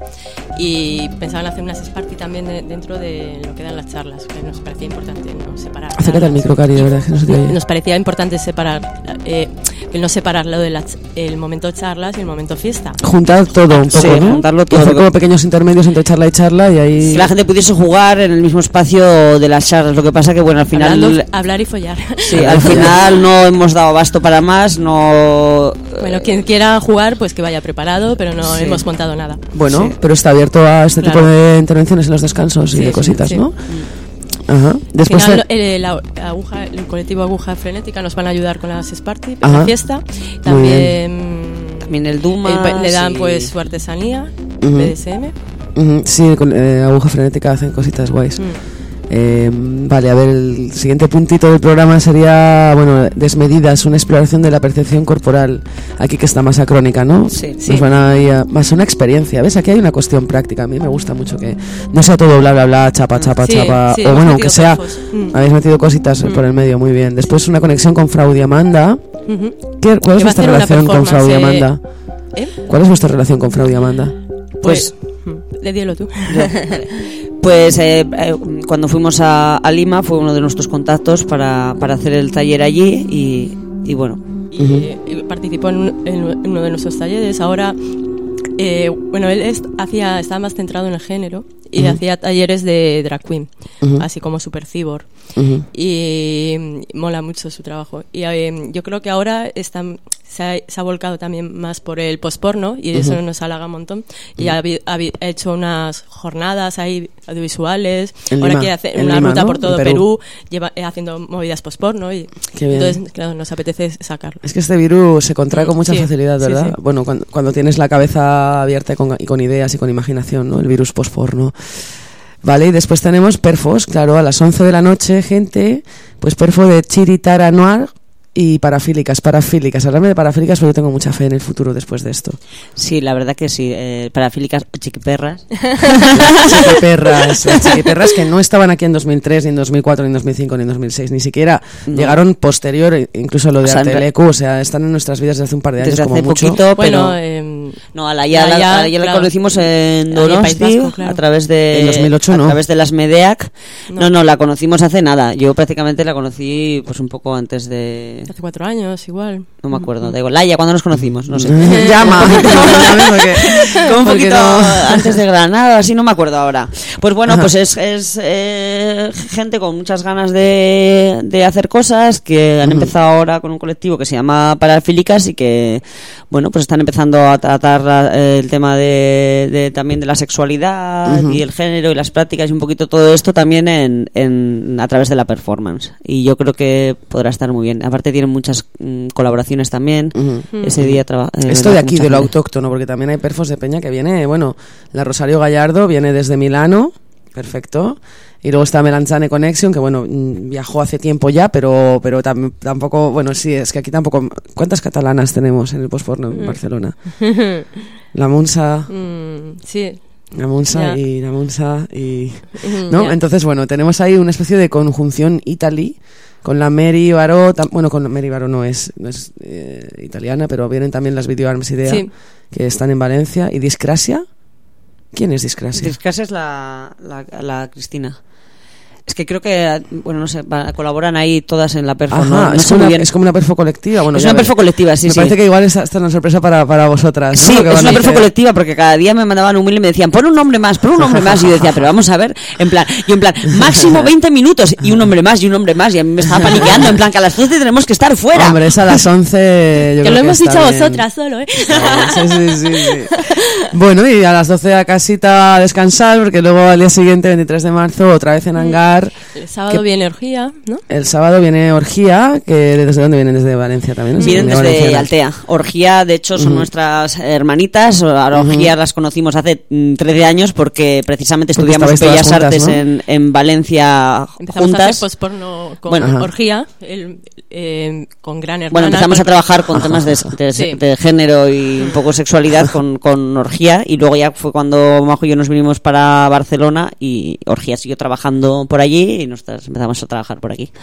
Speaker 3: y pensaban hacer unas Sparty también de, dentro de lo que dan las charlas, que nos parecía importante no separar.
Speaker 1: Acércate al micro, Cari, de verdad que no se te oye.
Speaker 3: Nos parecía importante separar, eh, el no separar lo del el momento charlas y el momento fiesta.
Speaker 1: Juntar todo un poco,
Speaker 2: sí,
Speaker 1: ¿no?
Speaker 2: juntarlo todo.
Speaker 1: Y hacer como pequeños intermedios entre charla y charla y ahí...
Speaker 2: Que la gente pudiese jugar en el mismo espacio de las charlas. Lo que pasa que, bueno, al final...
Speaker 3: Hablando, hablar y follar.
Speaker 2: Sí, al final no hemos dado abasto para más, no...
Speaker 3: Bueno, quien quiera jugar, pues que vaya preparado, pero no sí. hemos montado nada.
Speaker 1: Bueno,
Speaker 2: sí.
Speaker 1: pero está abierto a este claro. tipo de intervenciones en los descansos y
Speaker 3: sí,
Speaker 1: de cositas,
Speaker 3: sí,
Speaker 1: ¿no?
Speaker 3: Sí.
Speaker 1: Ajá. Después
Speaker 3: al final, de... el, la aguja, el colectivo Aguja Frenética nos van a ayudar con las Sparty, con la fiesta. También,
Speaker 2: también el Duma.
Speaker 3: El, le dan
Speaker 2: sí.
Speaker 3: pues su artesanía,
Speaker 1: uh-huh.
Speaker 3: B D S M.
Speaker 1: Uh-huh. Sí, con eh, Aguja Frenética hacen cositas guays. Mm. Eh, vale, a ver, el siguiente puntito del programa sería, bueno, desmedidas, una exploración de la percepción corporal. Aquí que está más acrónica, ¿no?
Speaker 2: Sí,
Speaker 1: Nos
Speaker 2: sí.
Speaker 1: van a ir a, más una experiencia, ¿ves? Aquí hay una cuestión práctica. A mí me gusta mucho que no sea todo bla, bla, bla, chapa, chapa,
Speaker 3: sí,
Speaker 1: chapa.
Speaker 3: Sí,
Speaker 1: o bueno, aunque sea,
Speaker 3: mm.
Speaker 1: habéis metido cositas mm. por el medio, muy bien. Después una conexión con Frau Diamanda.
Speaker 3: Uh-huh.
Speaker 1: ¿Qué, ¿Cuál es vuestra relación con Frau Diamanda?
Speaker 3: ¿Eh?
Speaker 1: ¿Cuál es vuestra relación con Frau Diamanda?
Speaker 3: Pues, pues le dilo tú.
Speaker 2: Pues eh, eh, cuando fuimos a, a Lima fue uno de nuestros contactos para, para hacer el taller allí y, y bueno.
Speaker 3: Y, uh-huh. y participó en, en uno de nuestros talleres. Ahora, eh, bueno, él es, hacía, estaba más centrado en el género y uh-huh. hacía talleres de drag queen, uh-huh. así como super cyborg. Uh-huh. Y mola mucho su trabajo. Y eh, yo creo que ahora está, se, ha, se ha volcado también más por el postporno y uh-huh. eso nos halaga un montón. Y uh-huh. ha, ha, ha hecho unas jornadas ahí audiovisuales.
Speaker 1: En
Speaker 3: ahora
Speaker 1: Lima,
Speaker 3: quiere hacer
Speaker 1: en
Speaker 3: una
Speaker 1: Lima,
Speaker 3: ruta
Speaker 1: ¿no?
Speaker 3: por todo
Speaker 1: Perú,
Speaker 3: Perú lleva, eh, haciendo movidas postporno. Y entonces, claro, nos apetece sacarlo.
Speaker 1: Es que este virus se contrae con mucha
Speaker 3: sí,
Speaker 1: facilidad, ¿verdad?
Speaker 3: Sí, sí.
Speaker 1: Bueno, cuando, cuando tienes la cabeza abierta y con, y con ideas y con imaginación, ¿no? El virus postporno. Vale, y después tenemos perfos, claro, a las once de la noche, gente, pues perfo de Chiritara Noir y parafílicas, parafílicas. Hablarme de parafílicas porque yo tengo mucha fe en el futuro después de esto.
Speaker 2: Sí, la verdad que sí, eh, parafílicas o chiquiperras.
Speaker 1: Las chiquiperras, las chiquiperras que no estaban aquí en dos mil tres, ni en dos mil cuatro, ni en dos mil cinco, ni en dos mil seis, ni siquiera no. llegaron posterior, incluso a lo de o sea, Artelecu, o sea, están en nuestras vidas desde hace un par de años
Speaker 2: desde
Speaker 1: como
Speaker 2: hace
Speaker 1: mucho.
Speaker 2: Poquito,
Speaker 3: bueno,
Speaker 2: pero...
Speaker 3: eh,
Speaker 2: no, a la ya, la, la, ya claro. la conocimos en Donosti, Vasco, claro. a través de
Speaker 1: en dos mil ocho,
Speaker 2: a
Speaker 1: no.
Speaker 2: través de las Medeac. No. no, no, la conocimos hace nada. Yo prácticamente la conocí pues un poco antes de hace...
Speaker 3: Hace cuatro años, igual.
Speaker 2: No me acuerdo. Da igual. Laia, ¿cuándo nos conocimos? No sé.
Speaker 1: Llama.
Speaker 2: Como un poquito
Speaker 1: no.
Speaker 2: antes de Granada, así no me acuerdo ahora. Pues bueno, Ajá. pues es, es eh, gente con muchas ganas de, de hacer cosas que han uh-huh. empezado ahora con un colectivo que se llama Parafílicas y que, bueno, pues están empezando a tratar la, el tema de, de también de la sexualidad uh-huh. y el género y las prácticas y un poquito todo esto también en, en a través de la performance. Y yo creo que podrá estar muy bien. Aparte tienen muchas mm, colaboraciones también. Uh-huh. Ese día traba- eh,
Speaker 1: esto de aquí, de lo gente. Autóctono, porque también hay perfos de peña que viene, bueno, la Rosario Gallardo viene desde Milano, perfecto, y luego está Melanzane Connection, que bueno, viajó hace tiempo ya, pero pero tam- tampoco, bueno, sí, es que aquí tampoco. ¿Cuántas catalanas tenemos en el postporno en Barcelona? La Munsa,
Speaker 3: mm, sí.
Speaker 1: La Munsa
Speaker 3: yeah.
Speaker 1: y la Munsa y ¿no?
Speaker 3: Yeah.
Speaker 1: Entonces, bueno, tenemos ahí una especie de conjunción Italy con la Mary Baró, tam- bueno, con la Mary Baró no es, no es eh, italiana, pero vienen también las Video Arms Idea,
Speaker 3: sí.
Speaker 1: que están en Valencia. ¿Y Discrasia? ¿Quién es Discrasia?
Speaker 2: Discrasia es la, la, la Cristina. Es que creo que, bueno, no sé, va, colaboran ahí todas en la perfo.
Speaker 1: Ajá,
Speaker 2: no, no
Speaker 1: es,
Speaker 2: sé
Speaker 1: como
Speaker 2: muy
Speaker 1: una,
Speaker 2: bien.
Speaker 1: es como una perfo colectiva. Bueno,
Speaker 2: es una
Speaker 1: ver,
Speaker 2: perfo colectiva, sí,
Speaker 1: me
Speaker 2: sí.
Speaker 1: Me parece que igual esta es una sorpresa para, para vosotras, ¿no?
Speaker 2: Sí,
Speaker 1: Lo que
Speaker 2: es
Speaker 1: van
Speaker 2: una
Speaker 1: a
Speaker 2: perfo
Speaker 1: hacer.
Speaker 2: colectiva porque cada día me mandaban un mail y me decían, pon un nombre más, pon un nombre más. Y yo decía, pero vamos a ver, en plan, yo en plan, máximo veinte minutos y un nombre más y un nombre más. Y a mí me estaba paniqueando, en plan, que a las doce tenemos que estar fuera.
Speaker 1: Hombre, es a las once. Yo
Speaker 3: que
Speaker 1: creo
Speaker 3: lo hemos
Speaker 1: que
Speaker 3: dicho
Speaker 1: está
Speaker 3: vosotras solo, ¿eh?
Speaker 1: No, sí, sí, sí, sí. Bueno, y a las doce a casita a descansar, porque luego al día siguiente, veintitrés de marzo, otra vez en Hangar.
Speaker 3: El sábado
Speaker 1: que,
Speaker 3: viene Orgía, ¿no?
Speaker 1: El sábado viene Orgía, que ¿desde dónde vienen? Desde Valencia también, ¿no?
Speaker 2: Vienen
Speaker 1: de
Speaker 2: desde
Speaker 1: Valenciana.
Speaker 2: Altea. Orgía, de hecho, son uh-huh. nuestras hermanitas. A Orgía uh-huh. las conocimos hace mm, trece años porque precisamente porque estudiamos Bellas juntas, Artes ¿no? en, en Valencia
Speaker 3: empezamos
Speaker 2: juntas.
Speaker 3: a hacer postporno con
Speaker 2: bueno,
Speaker 3: Orgía, el, eh, con Gran Hermana.
Speaker 2: Bueno, empezamos
Speaker 3: con...
Speaker 2: a trabajar con temas de, de, sí. de género y un poco sexualidad con, con Orgía, y luego ya fue cuando Majo y yo nos vinimos para Barcelona y Orgía siguió trabajando por allí y nosotros empezamos a trabajar por aquí.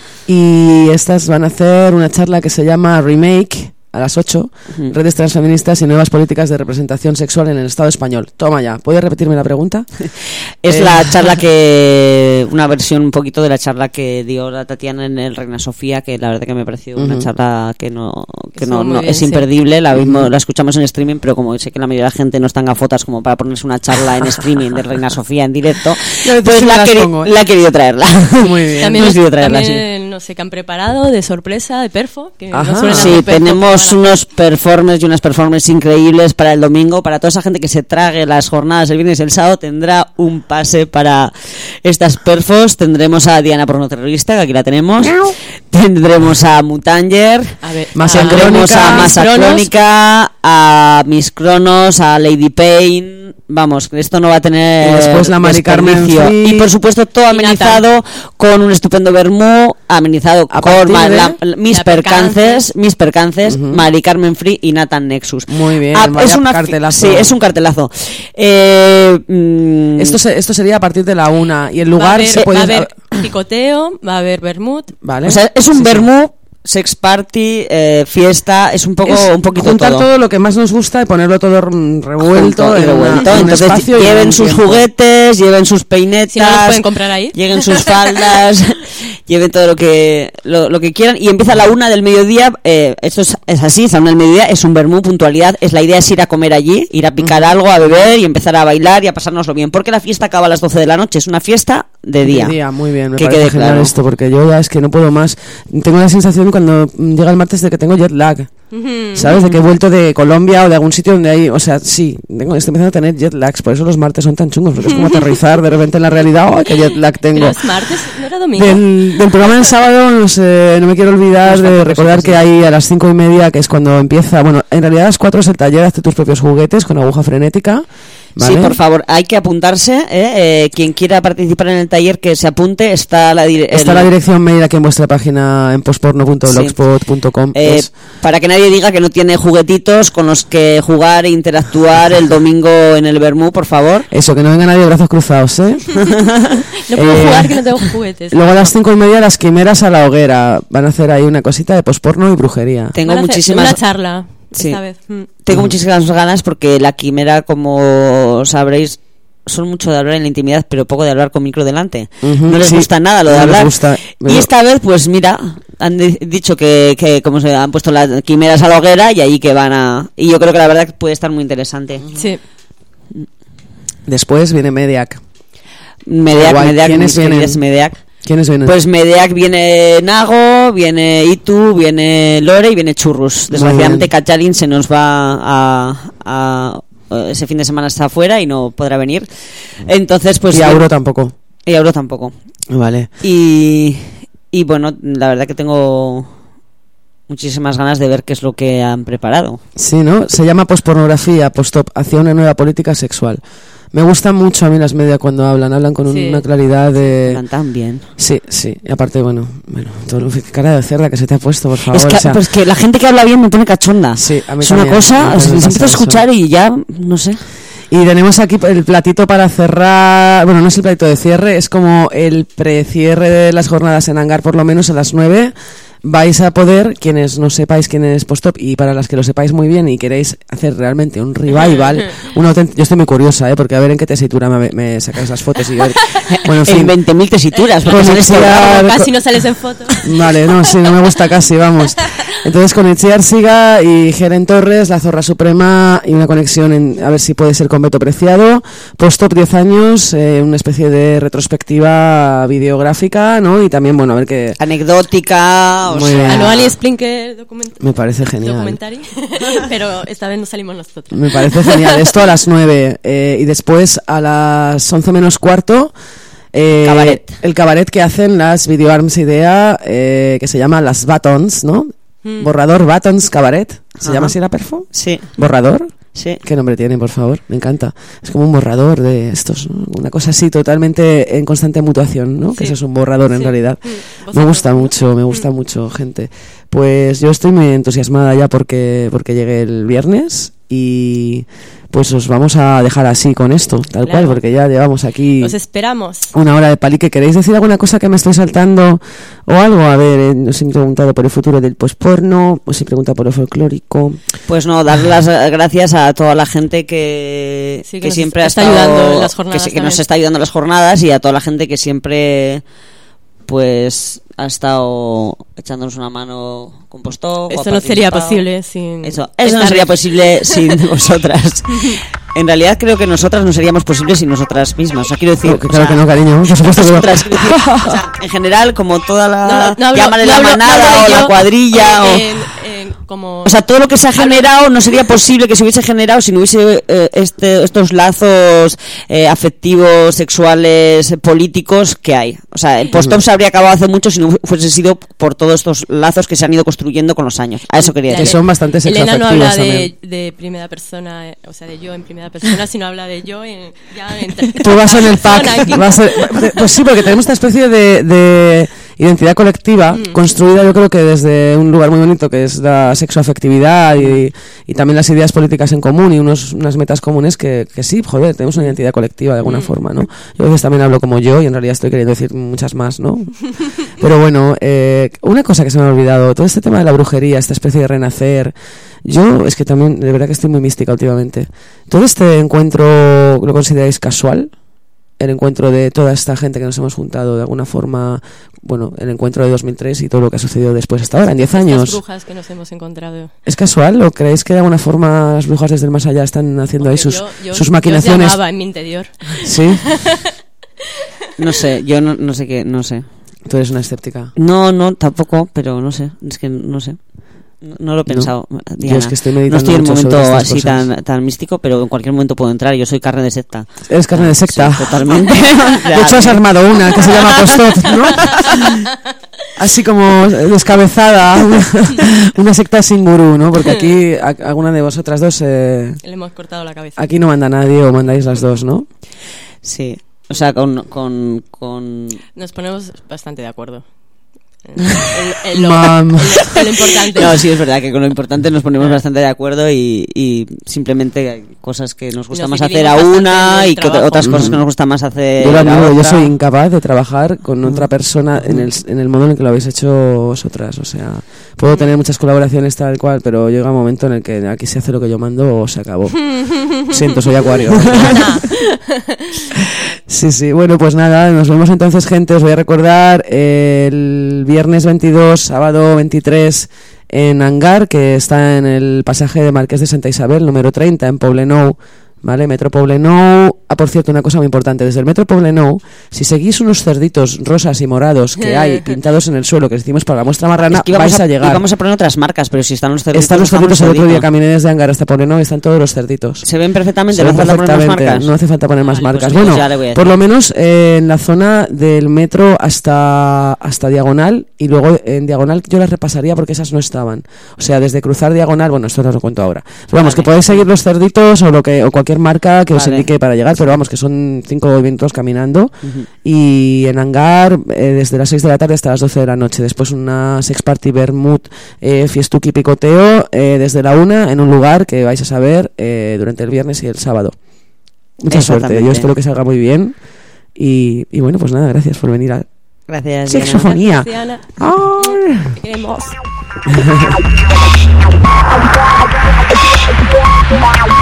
Speaker 1: Y estas van a hacer una charla que se llama Remake a las ocho, uh-huh. redes transfeministas y nuevas políticas de representación sexual en el Estado español. Toma ya, ¿puedes repetirme la pregunta?
Speaker 2: Es
Speaker 1: eh.
Speaker 2: la charla que, una versión un poquito de la charla que dio la Tatiana en el Reina Sofía, que la verdad que me pareció uh-huh. una charla que no, que no, no bien, es imperdible, sí. la, vimos, uh-huh. la escuchamos en streaming, pero como sé que la mayoría de la gente no está en gafotas como para ponerse una charla en streaming de Reina Sofía en directo, pues la, queri- pongo, ¿eh? la he querido traerla.
Speaker 1: Muy bien.
Speaker 3: También,
Speaker 2: hemos querido traerla,
Speaker 3: también
Speaker 2: sí.
Speaker 3: no sé qué han preparado de sorpresa, de perfo, que
Speaker 1: Ajá.
Speaker 3: no suelen
Speaker 2: sí,
Speaker 3: hacer perfo,
Speaker 2: tenemos unos performances y unas performances increíbles para el domingo. Para toda esa gente que se trague las jornadas el viernes y el sábado tendrá un pase para estas perfos. Tendremos a Diana Pornoterrorista, que aquí la tenemos. No. Tendremos a Mutanger.
Speaker 3: A ver,
Speaker 1: Masa
Speaker 3: a,
Speaker 2: tendremos a Masa Crónica, a Miss Cronos, a Lady Pain. Vamos, esto no va a tener
Speaker 1: y después la Mari Carmen Free.
Speaker 2: Y por supuesto todo amenizado con un estupendo vermú, amenizado
Speaker 1: a
Speaker 2: con ma-
Speaker 1: de
Speaker 2: la, la, mis
Speaker 3: la
Speaker 2: percances,
Speaker 3: percances.
Speaker 2: mis percances,
Speaker 1: uh-huh.
Speaker 2: Mari Carmen Free y Nathan Nexus.
Speaker 1: Muy bien,
Speaker 2: ah, es una
Speaker 1: cartelazo.
Speaker 2: Sí, es un cartelazo. Eh, mm,
Speaker 1: esto se, esto sería a partir de la una y el lugar
Speaker 3: va a haber,
Speaker 1: se puede
Speaker 3: va a haber picoteo, va a un vermut.
Speaker 1: Vale.
Speaker 2: O sea, es un
Speaker 1: sí,
Speaker 2: vermú,
Speaker 1: sí.
Speaker 2: sex party, eh, fiesta, es un poco
Speaker 1: es
Speaker 2: un poquito
Speaker 1: juntar
Speaker 2: todo.
Speaker 1: todo lo que más nos gusta y ponerlo todo revuelto,
Speaker 2: Junto y
Speaker 1: en,
Speaker 2: revuelto.
Speaker 1: una, en un
Speaker 2: Entonces
Speaker 1: espacio
Speaker 2: lleven sus
Speaker 1: tiempo.
Speaker 2: juguetes, lleven sus peinetas,
Speaker 3: Si no los pueden comprar ahí.
Speaker 2: lleguen sus faldas, lleven todo lo que lo, lo que quieran y empieza a la una del mediodía. Eh, esto es, es así, a la una del mediodía es un vermú, puntualidad. Es la idea es ir a comer allí, ir a picar uh-huh. algo, a beber y empezar a bailar y a pasárnoslo bien, porque la fiesta acaba a las doce de la noche. Es una fiesta de día.
Speaker 1: De día, muy bien, me
Speaker 2: que
Speaker 1: parece
Speaker 2: quede
Speaker 1: genial
Speaker 2: claro.
Speaker 1: esto, porque yo ya es que no puedo más. Tengo la sensación cuando llega el martes de que tengo jet lag.
Speaker 3: Uh-huh.
Speaker 1: ¿Sabes? De que he vuelto de Colombia o de algún sitio donde hay, o sea, sí, tengo, estoy empezando a tener jet lags, por eso los martes son tan chungos, porque es como aterrizar de repente en la realidad. ¡Oh, qué jet lag tengo!
Speaker 3: ¿Pero es martes? ¿No era domingo?
Speaker 1: Del, del programa del sábado, no sé, no me quiero olvidar de recordar que hay a las cinco y media, que es cuando empieza, bueno, en realidad a las cuatro es el taller Hazte tus propios juguetes con aguja frenética. ¿Vale?
Speaker 2: Sí, por favor, hay que apuntarse. ¿eh? Eh, quien quiera participar en el taller, que se apunte. Está la, dire-
Speaker 1: Está
Speaker 2: el...
Speaker 1: la dirección mail aquí en vuestra página en postporno punto blogspot punto com.
Speaker 2: Sí. Eh,
Speaker 1: es...
Speaker 2: Para que nadie diga que no tiene juguetitos con los que jugar e interactuar el domingo en el Bermú, por favor.
Speaker 1: Eso, que no venga nadie de brazos cruzados, ¿eh?
Speaker 3: No puedo
Speaker 1: eh,
Speaker 3: jugar, que no tengo juguetes.
Speaker 1: Luego a las cinco y media las quimeras a la hoguera. Van a hacer ahí una cosita de postporno y brujería.
Speaker 2: Tengo
Speaker 3: Van a hacer
Speaker 2: muchísimas...
Speaker 3: una charla
Speaker 2: Sí.
Speaker 3: esta vez. Mm.
Speaker 2: Tengo muchísimas ganas porque la quimera, como sabréis, son mucho de hablar en la intimidad, pero poco de hablar con micro delante.
Speaker 1: Uh-huh,
Speaker 2: no les
Speaker 1: sí,
Speaker 2: gusta nada lo de
Speaker 1: no
Speaker 2: hablar.
Speaker 1: Les gusta, pero...
Speaker 2: Y esta vez, pues mira, han de- dicho que, que como se han puesto las quimeras a la hoguera y ahí que van a... Y yo creo que la verdad que puede estar muy interesante.
Speaker 3: Sí.
Speaker 1: Después viene Mediac.
Speaker 2: Mediac,
Speaker 1: Guay.
Speaker 2: Mediac,
Speaker 1: ¿Quiénes
Speaker 2: mis
Speaker 1: vienen?
Speaker 2: queridas Mediac.
Speaker 1: ¿Quiénes vienen?
Speaker 2: Pues Mediac viene Nago, viene Itu, viene Lore y viene Churrus. Desgraciadamente Katjalin se nos va a, a, a... Ese fin de semana está afuera y no podrá venir. Entonces, pues...
Speaker 1: y Auro tampoco.
Speaker 2: Y Auro tampoco.
Speaker 1: Vale.
Speaker 2: Y, y bueno, la verdad que tengo muchísimas ganas de ver qué es lo que han preparado.
Speaker 1: Sí, ¿no? Se llama Pospornografía, Postop, hacia una nueva política sexual. Me gustan mucho a mí las media cuando hablan, hablan con
Speaker 3: Sí.
Speaker 1: una claridad de...
Speaker 2: Hablan tan bien.
Speaker 1: Sí, sí, y aparte, bueno, bueno, todo lo... qué cara de cerda que se te ha puesto, por favor.
Speaker 2: Es que,
Speaker 1: o sea,
Speaker 2: pues que la gente que habla bien me pone cachonda.
Speaker 1: Sí, a mí
Speaker 2: es
Speaker 1: también,
Speaker 2: una cosa,
Speaker 1: a mí
Speaker 2: o sea,
Speaker 1: también me
Speaker 2: les empiezo a
Speaker 1: pasa
Speaker 2: escuchar y ya, no sé.
Speaker 1: Y tenemos aquí el platito para cerrar, bueno, no es el platito de cierre, es como el precierre de las jornadas en Hangar, por lo menos a las nueve. Vais a poder, quienes no sepáis quién es Postop y para las que lo sepáis muy bien y queréis hacer realmente un revival, un auténtico, yo estoy muy curiosa, ¿eh? Porque a ver en qué tesitura me, me sacáis las fotos y ver, bueno, en fin.
Speaker 2: En veinte mil tesituras, porque
Speaker 1: Con
Speaker 2: son estos-
Speaker 1: Itziar-
Speaker 3: Casi no sales en foto.
Speaker 1: Vale, no, sí, no me gusta casi, vamos. Entonces con Itziar Siga y Helen Torres, La Zorra Suprema y una conexión en, a ver si puede ser con Beto Preciado. Postop diez años, eh, una especie de retrospectiva videográfica, ¿no? Y también, bueno, a ver qué...
Speaker 2: anecdótica, o
Speaker 1: Muy
Speaker 2: sea,
Speaker 1: bien.
Speaker 3: Anual y Splinker document
Speaker 1: Me parece genial.
Speaker 3: documentary. Pero esta vez no salimos nosotros.
Speaker 1: Me parece genial. Esto a las nueve eh, y después a las once menos cuarto... Eh,
Speaker 2: Cabaret.
Speaker 1: El cabaret que hacen las Video Arms Idea, eh, que se llama Las Buttons, ¿no?
Speaker 3: Mm.
Speaker 1: Borrador Buttons Cabaret. ¿Se
Speaker 2: Ajá.
Speaker 1: llama así la perfo?
Speaker 2: sí,
Speaker 1: ¿Borrador?
Speaker 2: sí.
Speaker 1: ¿Qué nombre tiene, por favor? Me encanta. Es como un borrador de estos, ¿no? Una cosa así totalmente en constante mutuación, ¿no?
Speaker 3: Sí.
Speaker 1: Que eso es un borrador en
Speaker 3: Sí.
Speaker 1: realidad.
Speaker 3: Mm.
Speaker 1: Me
Speaker 3: ¿Vosotros?
Speaker 1: gusta mucho, me gusta
Speaker 3: Mm.
Speaker 1: mucho, gente. Pues yo estoy muy entusiasmada ya porque, porque llegue el viernes y pues os vamos a dejar así con esto, tal
Speaker 3: Claro.
Speaker 1: cual, porque ya llevamos aquí
Speaker 3: Os esperamos.
Speaker 1: una hora de palique. ¿Queréis decir alguna cosa que me estoy saltando o algo? A ver, eh, os he preguntado por el futuro del posporno, os he preguntado por el folclórico.
Speaker 2: Pues no, dar las gracias a toda la gente que,
Speaker 3: Sí, que
Speaker 2: que
Speaker 3: nos
Speaker 2: siempre
Speaker 3: está
Speaker 2: ha estado,
Speaker 3: ayudando en las jornadas
Speaker 2: que, se- que nos
Speaker 3: también.
Speaker 2: está ayudando en las jornadas y a toda la gente que siempre pues ha estado echándonos una mano con Postop.
Speaker 3: Esto no sería posible sin...
Speaker 2: Eso, eso no
Speaker 3: esta
Speaker 2: sería
Speaker 3: red.
Speaker 2: posible sin vosotras. En realidad creo que nosotras no seríamos posibles sin nosotras mismas. O sea, quiero decir,
Speaker 1: No, que
Speaker 2: o
Speaker 1: claro
Speaker 2: sea,
Speaker 1: que no, cariño, por supuesto que no.
Speaker 2: nosotras, quiero decir, o sea, en general, como toda la...
Speaker 3: No, no, no hablo-
Speaker 2: llámale
Speaker 3: no
Speaker 2: la
Speaker 3: hablo- no
Speaker 2: manada
Speaker 3: hablo de
Speaker 2: o la
Speaker 3: yo,
Speaker 2: cuadrilla o...
Speaker 3: en- en como...
Speaker 2: O sea, todo lo que se ha generado no sería posible que se hubiese generado si no hubiese eh, este, estos lazos eh, afectivos, sexuales, eh, políticos que hay. O sea, el Postop se habría acabado hace mucho si no fuese sido por todos estos lazos que se han ido construyendo con los años. A eso quería
Speaker 1: Que
Speaker 2: decir.
Speaker 1: son bastante
Speaker 3: Elena no
Speaker 1: sexoafectivos
Speaker 3: habla de,
Speaker 1: también.
Speaker 3: de primera persona, eh, o sea, de yo en primera persona, sino habla de yo en, ya en ter-
Speaker 1: Tú vas en el pack.
Speaker 3: persona, aquí.
Speaker 1: vas a- pues sí, porque tenemos esta especie de, de identidad colectiva
Speaker 3: Mm.
Speaker 1: construida, yo creo que desde un lugar muy bonito que es la sexoafectividad y, y también las ideas políticas en común y unos, unas metas comunes que, que sí, joder, tenemos una identidad colectiva de alguna
Speaker 3: Mm.
Speaker 1: forma, ¿no? Yo a veces también hablo como yo y en realidad estoy queriendo decir muchas más, ¿no? Pero bueno, eh, una cosa que se me ha olvidado, todo este tema de la brujería, esta especie de renacer, yo es que también, de verdad que estoy muy mística últimamente. ¿Todo este encuentro lo consideráis casual? El encuentro de toda esta gente que nos hemos juntado de alguna forma, bueno, el encuentro de dos mil tres y todo lo que ha sucedido después hasta ahora, en diez
Speaker 3: Estas
Speaker 1: años.
Speaker 3: brujas que nos hemos encontrado.
Speaker 1: ¿Es casual o creéis que de alguna forma las brujas desde el más allá están haciendo ahí
Speaker 3: Porque
Speaker 1: sus,
Speaker 3: yo- yo-
Speaker 1: sus
Speaker 3: yo os
Speaker 1: maquinaciones?
Speaker 3: llamaba en mi interior.
Speaker 1: Sí,
Speaker 2: No sé, yo no, no sé qué, no sé.
Speaker 1: tú eres una escéptica.
Speaker 2: No, no, tampoco, pero no sé, es que no sé. No, no lo he pensado, Diana.
Speaker 1: Yo es que estoy
Speaker 2: no
Speaker 1: meditando
Speaker 2: estoy en un
Speaker 1: mucho
Speaker 2: momento
Speaker 1: sobre estas
Speaker 2: así
Speaker 1: cosas.
Speaker 2: tan, tan místico, pero en cualquier momento puedo entrar. Yo soy carne de secta.
Speaker 1: Eres carne de secta.
Speaker 2: Sí, totalmente.
Speaker 1: De hecho has armado una que se llama Postop, ¿no? Así como descabezada, una, una secta sin gurú, ¿no? Porque aquí a- alguna de vosotras dos, eh,
Speaker 3: Le hemos cortado la cabeza.
Speaker 1: aquí no manda nadie o mandáis las dos, ¿no?
Speaker 2: Sí, o sea, con, con, con...
Speaker 3: Nos ponemos bastante de acuerdo. El, el, lo,
Speaker 1: Mam.
Speaker 3: el- lo importante.
Speaker 2: No, sí, es verdad que con lo importante nos ponemos bastante de acuerdo y, y simplemente hay cosas que nos gusta
Speaker 3: Nos
Speaker 2: más hacer
Speaker 3: dividimos
Speaker 2: a
Speaker 3: bastante
Speaker 2: una
Speaker 3: el
Speaker 2: y que otra-
Speaker 3: trabajo.
Speaker 2: otras cosas que nos gusta más hacer
Speaker 1: Yo lo
Speaker 2: a
Speaker 1: admiro, yo
Speaker 2: otra.
Speaker 1: soy incapaz de trabajar con otra persona en el, en el modo en el que lo habéis hecho vosotras. O sea, puedo tener muchas colaboraciones tal cual, pero llega un momento en el que aquí se hace lo que yo mando o se acabó. Siento, soy acuario. Sí, sí. Bueno, pues nada, nos vemos entonces, gente. Os voy a recordar eh, el viernes veintidós, sábado veintitrés en Angar, que está en el pasaje de Marqués de Santa Isabel, número treinta, en Poblenou. ¿Vale? Metro Poblenou. Ah, por cierto, una cosa muy importante. Desde el Metro Poblenou, si seguís unos cerditos rosas y morados que hay pintados en el suelo, que decimos para la muestra marrana,
Speaker 2: Es que íbamos
Speaker 1: vais a,
Speaker 2: a
Speaker 1: llegar.
Speaker 2: Vamos a poner otras marcas, pero si están los cerditos...
Speaker 1: Están los
Speaker 2: estamos
Speaker 1: cerditos, el otro día
Speaker 2: cerditos.
Speaker 1: caminé desde Angar hasta Poblenou y están todos los cerditos.
Speaker 2: Se ven perfectamente,
Speaker 1: Se
Speaker 2: no
Speaker 1: ven
Speaker 2: hace falta poner más
Speaker 1: perfectamente,
Speaker 2: marcas.
Speaker 1: no hace falta poner más
Speaker 2: Vale,
Speaker 1: marcas.
Speaker 2: pues
Speaker 1: Bueno,
Speaker 2: ya le voy a decir.
Speaker 1: por lo menos eh, en la zona del metro hasta, hasta Diagonal, y luego en Diagonal yo las repasaría porque esas no estaban. O sea, desde cruzar Diagonal, bueno, esto os lo cuento ahora. Pero vamos,
Speaker 2: Vale.
Speaker 1: que podéis seguir los cerditos o lo que o cualquier marca que os
Speaker 2: Vale.
Speaker 1: indique para llegar, pero vamos, que son cinco minutos caminando.
Speaker 2: Ujú.
Speaker 1: Y en Angar, eh, desde las seis de la tarde hasta las doce de la noche. Después una sex party vermut, eh, fiestuki picoteo, eh, desde la una en un lugar que vais a saber eh, durante el viernes y el sábado. Mucha suerte,
Speaker 2: Exactamente.
Speaker 1: yo espero que salga muy bien. Y, y bueno, pues nada, gracias por venir a
Speaker 2: Gracias, Diana.
Speaker 1: Sexofonía.
Speaker 3: Gracias, Diana.
Speaker 1: ¡Ay!
Speaker 3: Te queremos.
Speaker 4: Wow.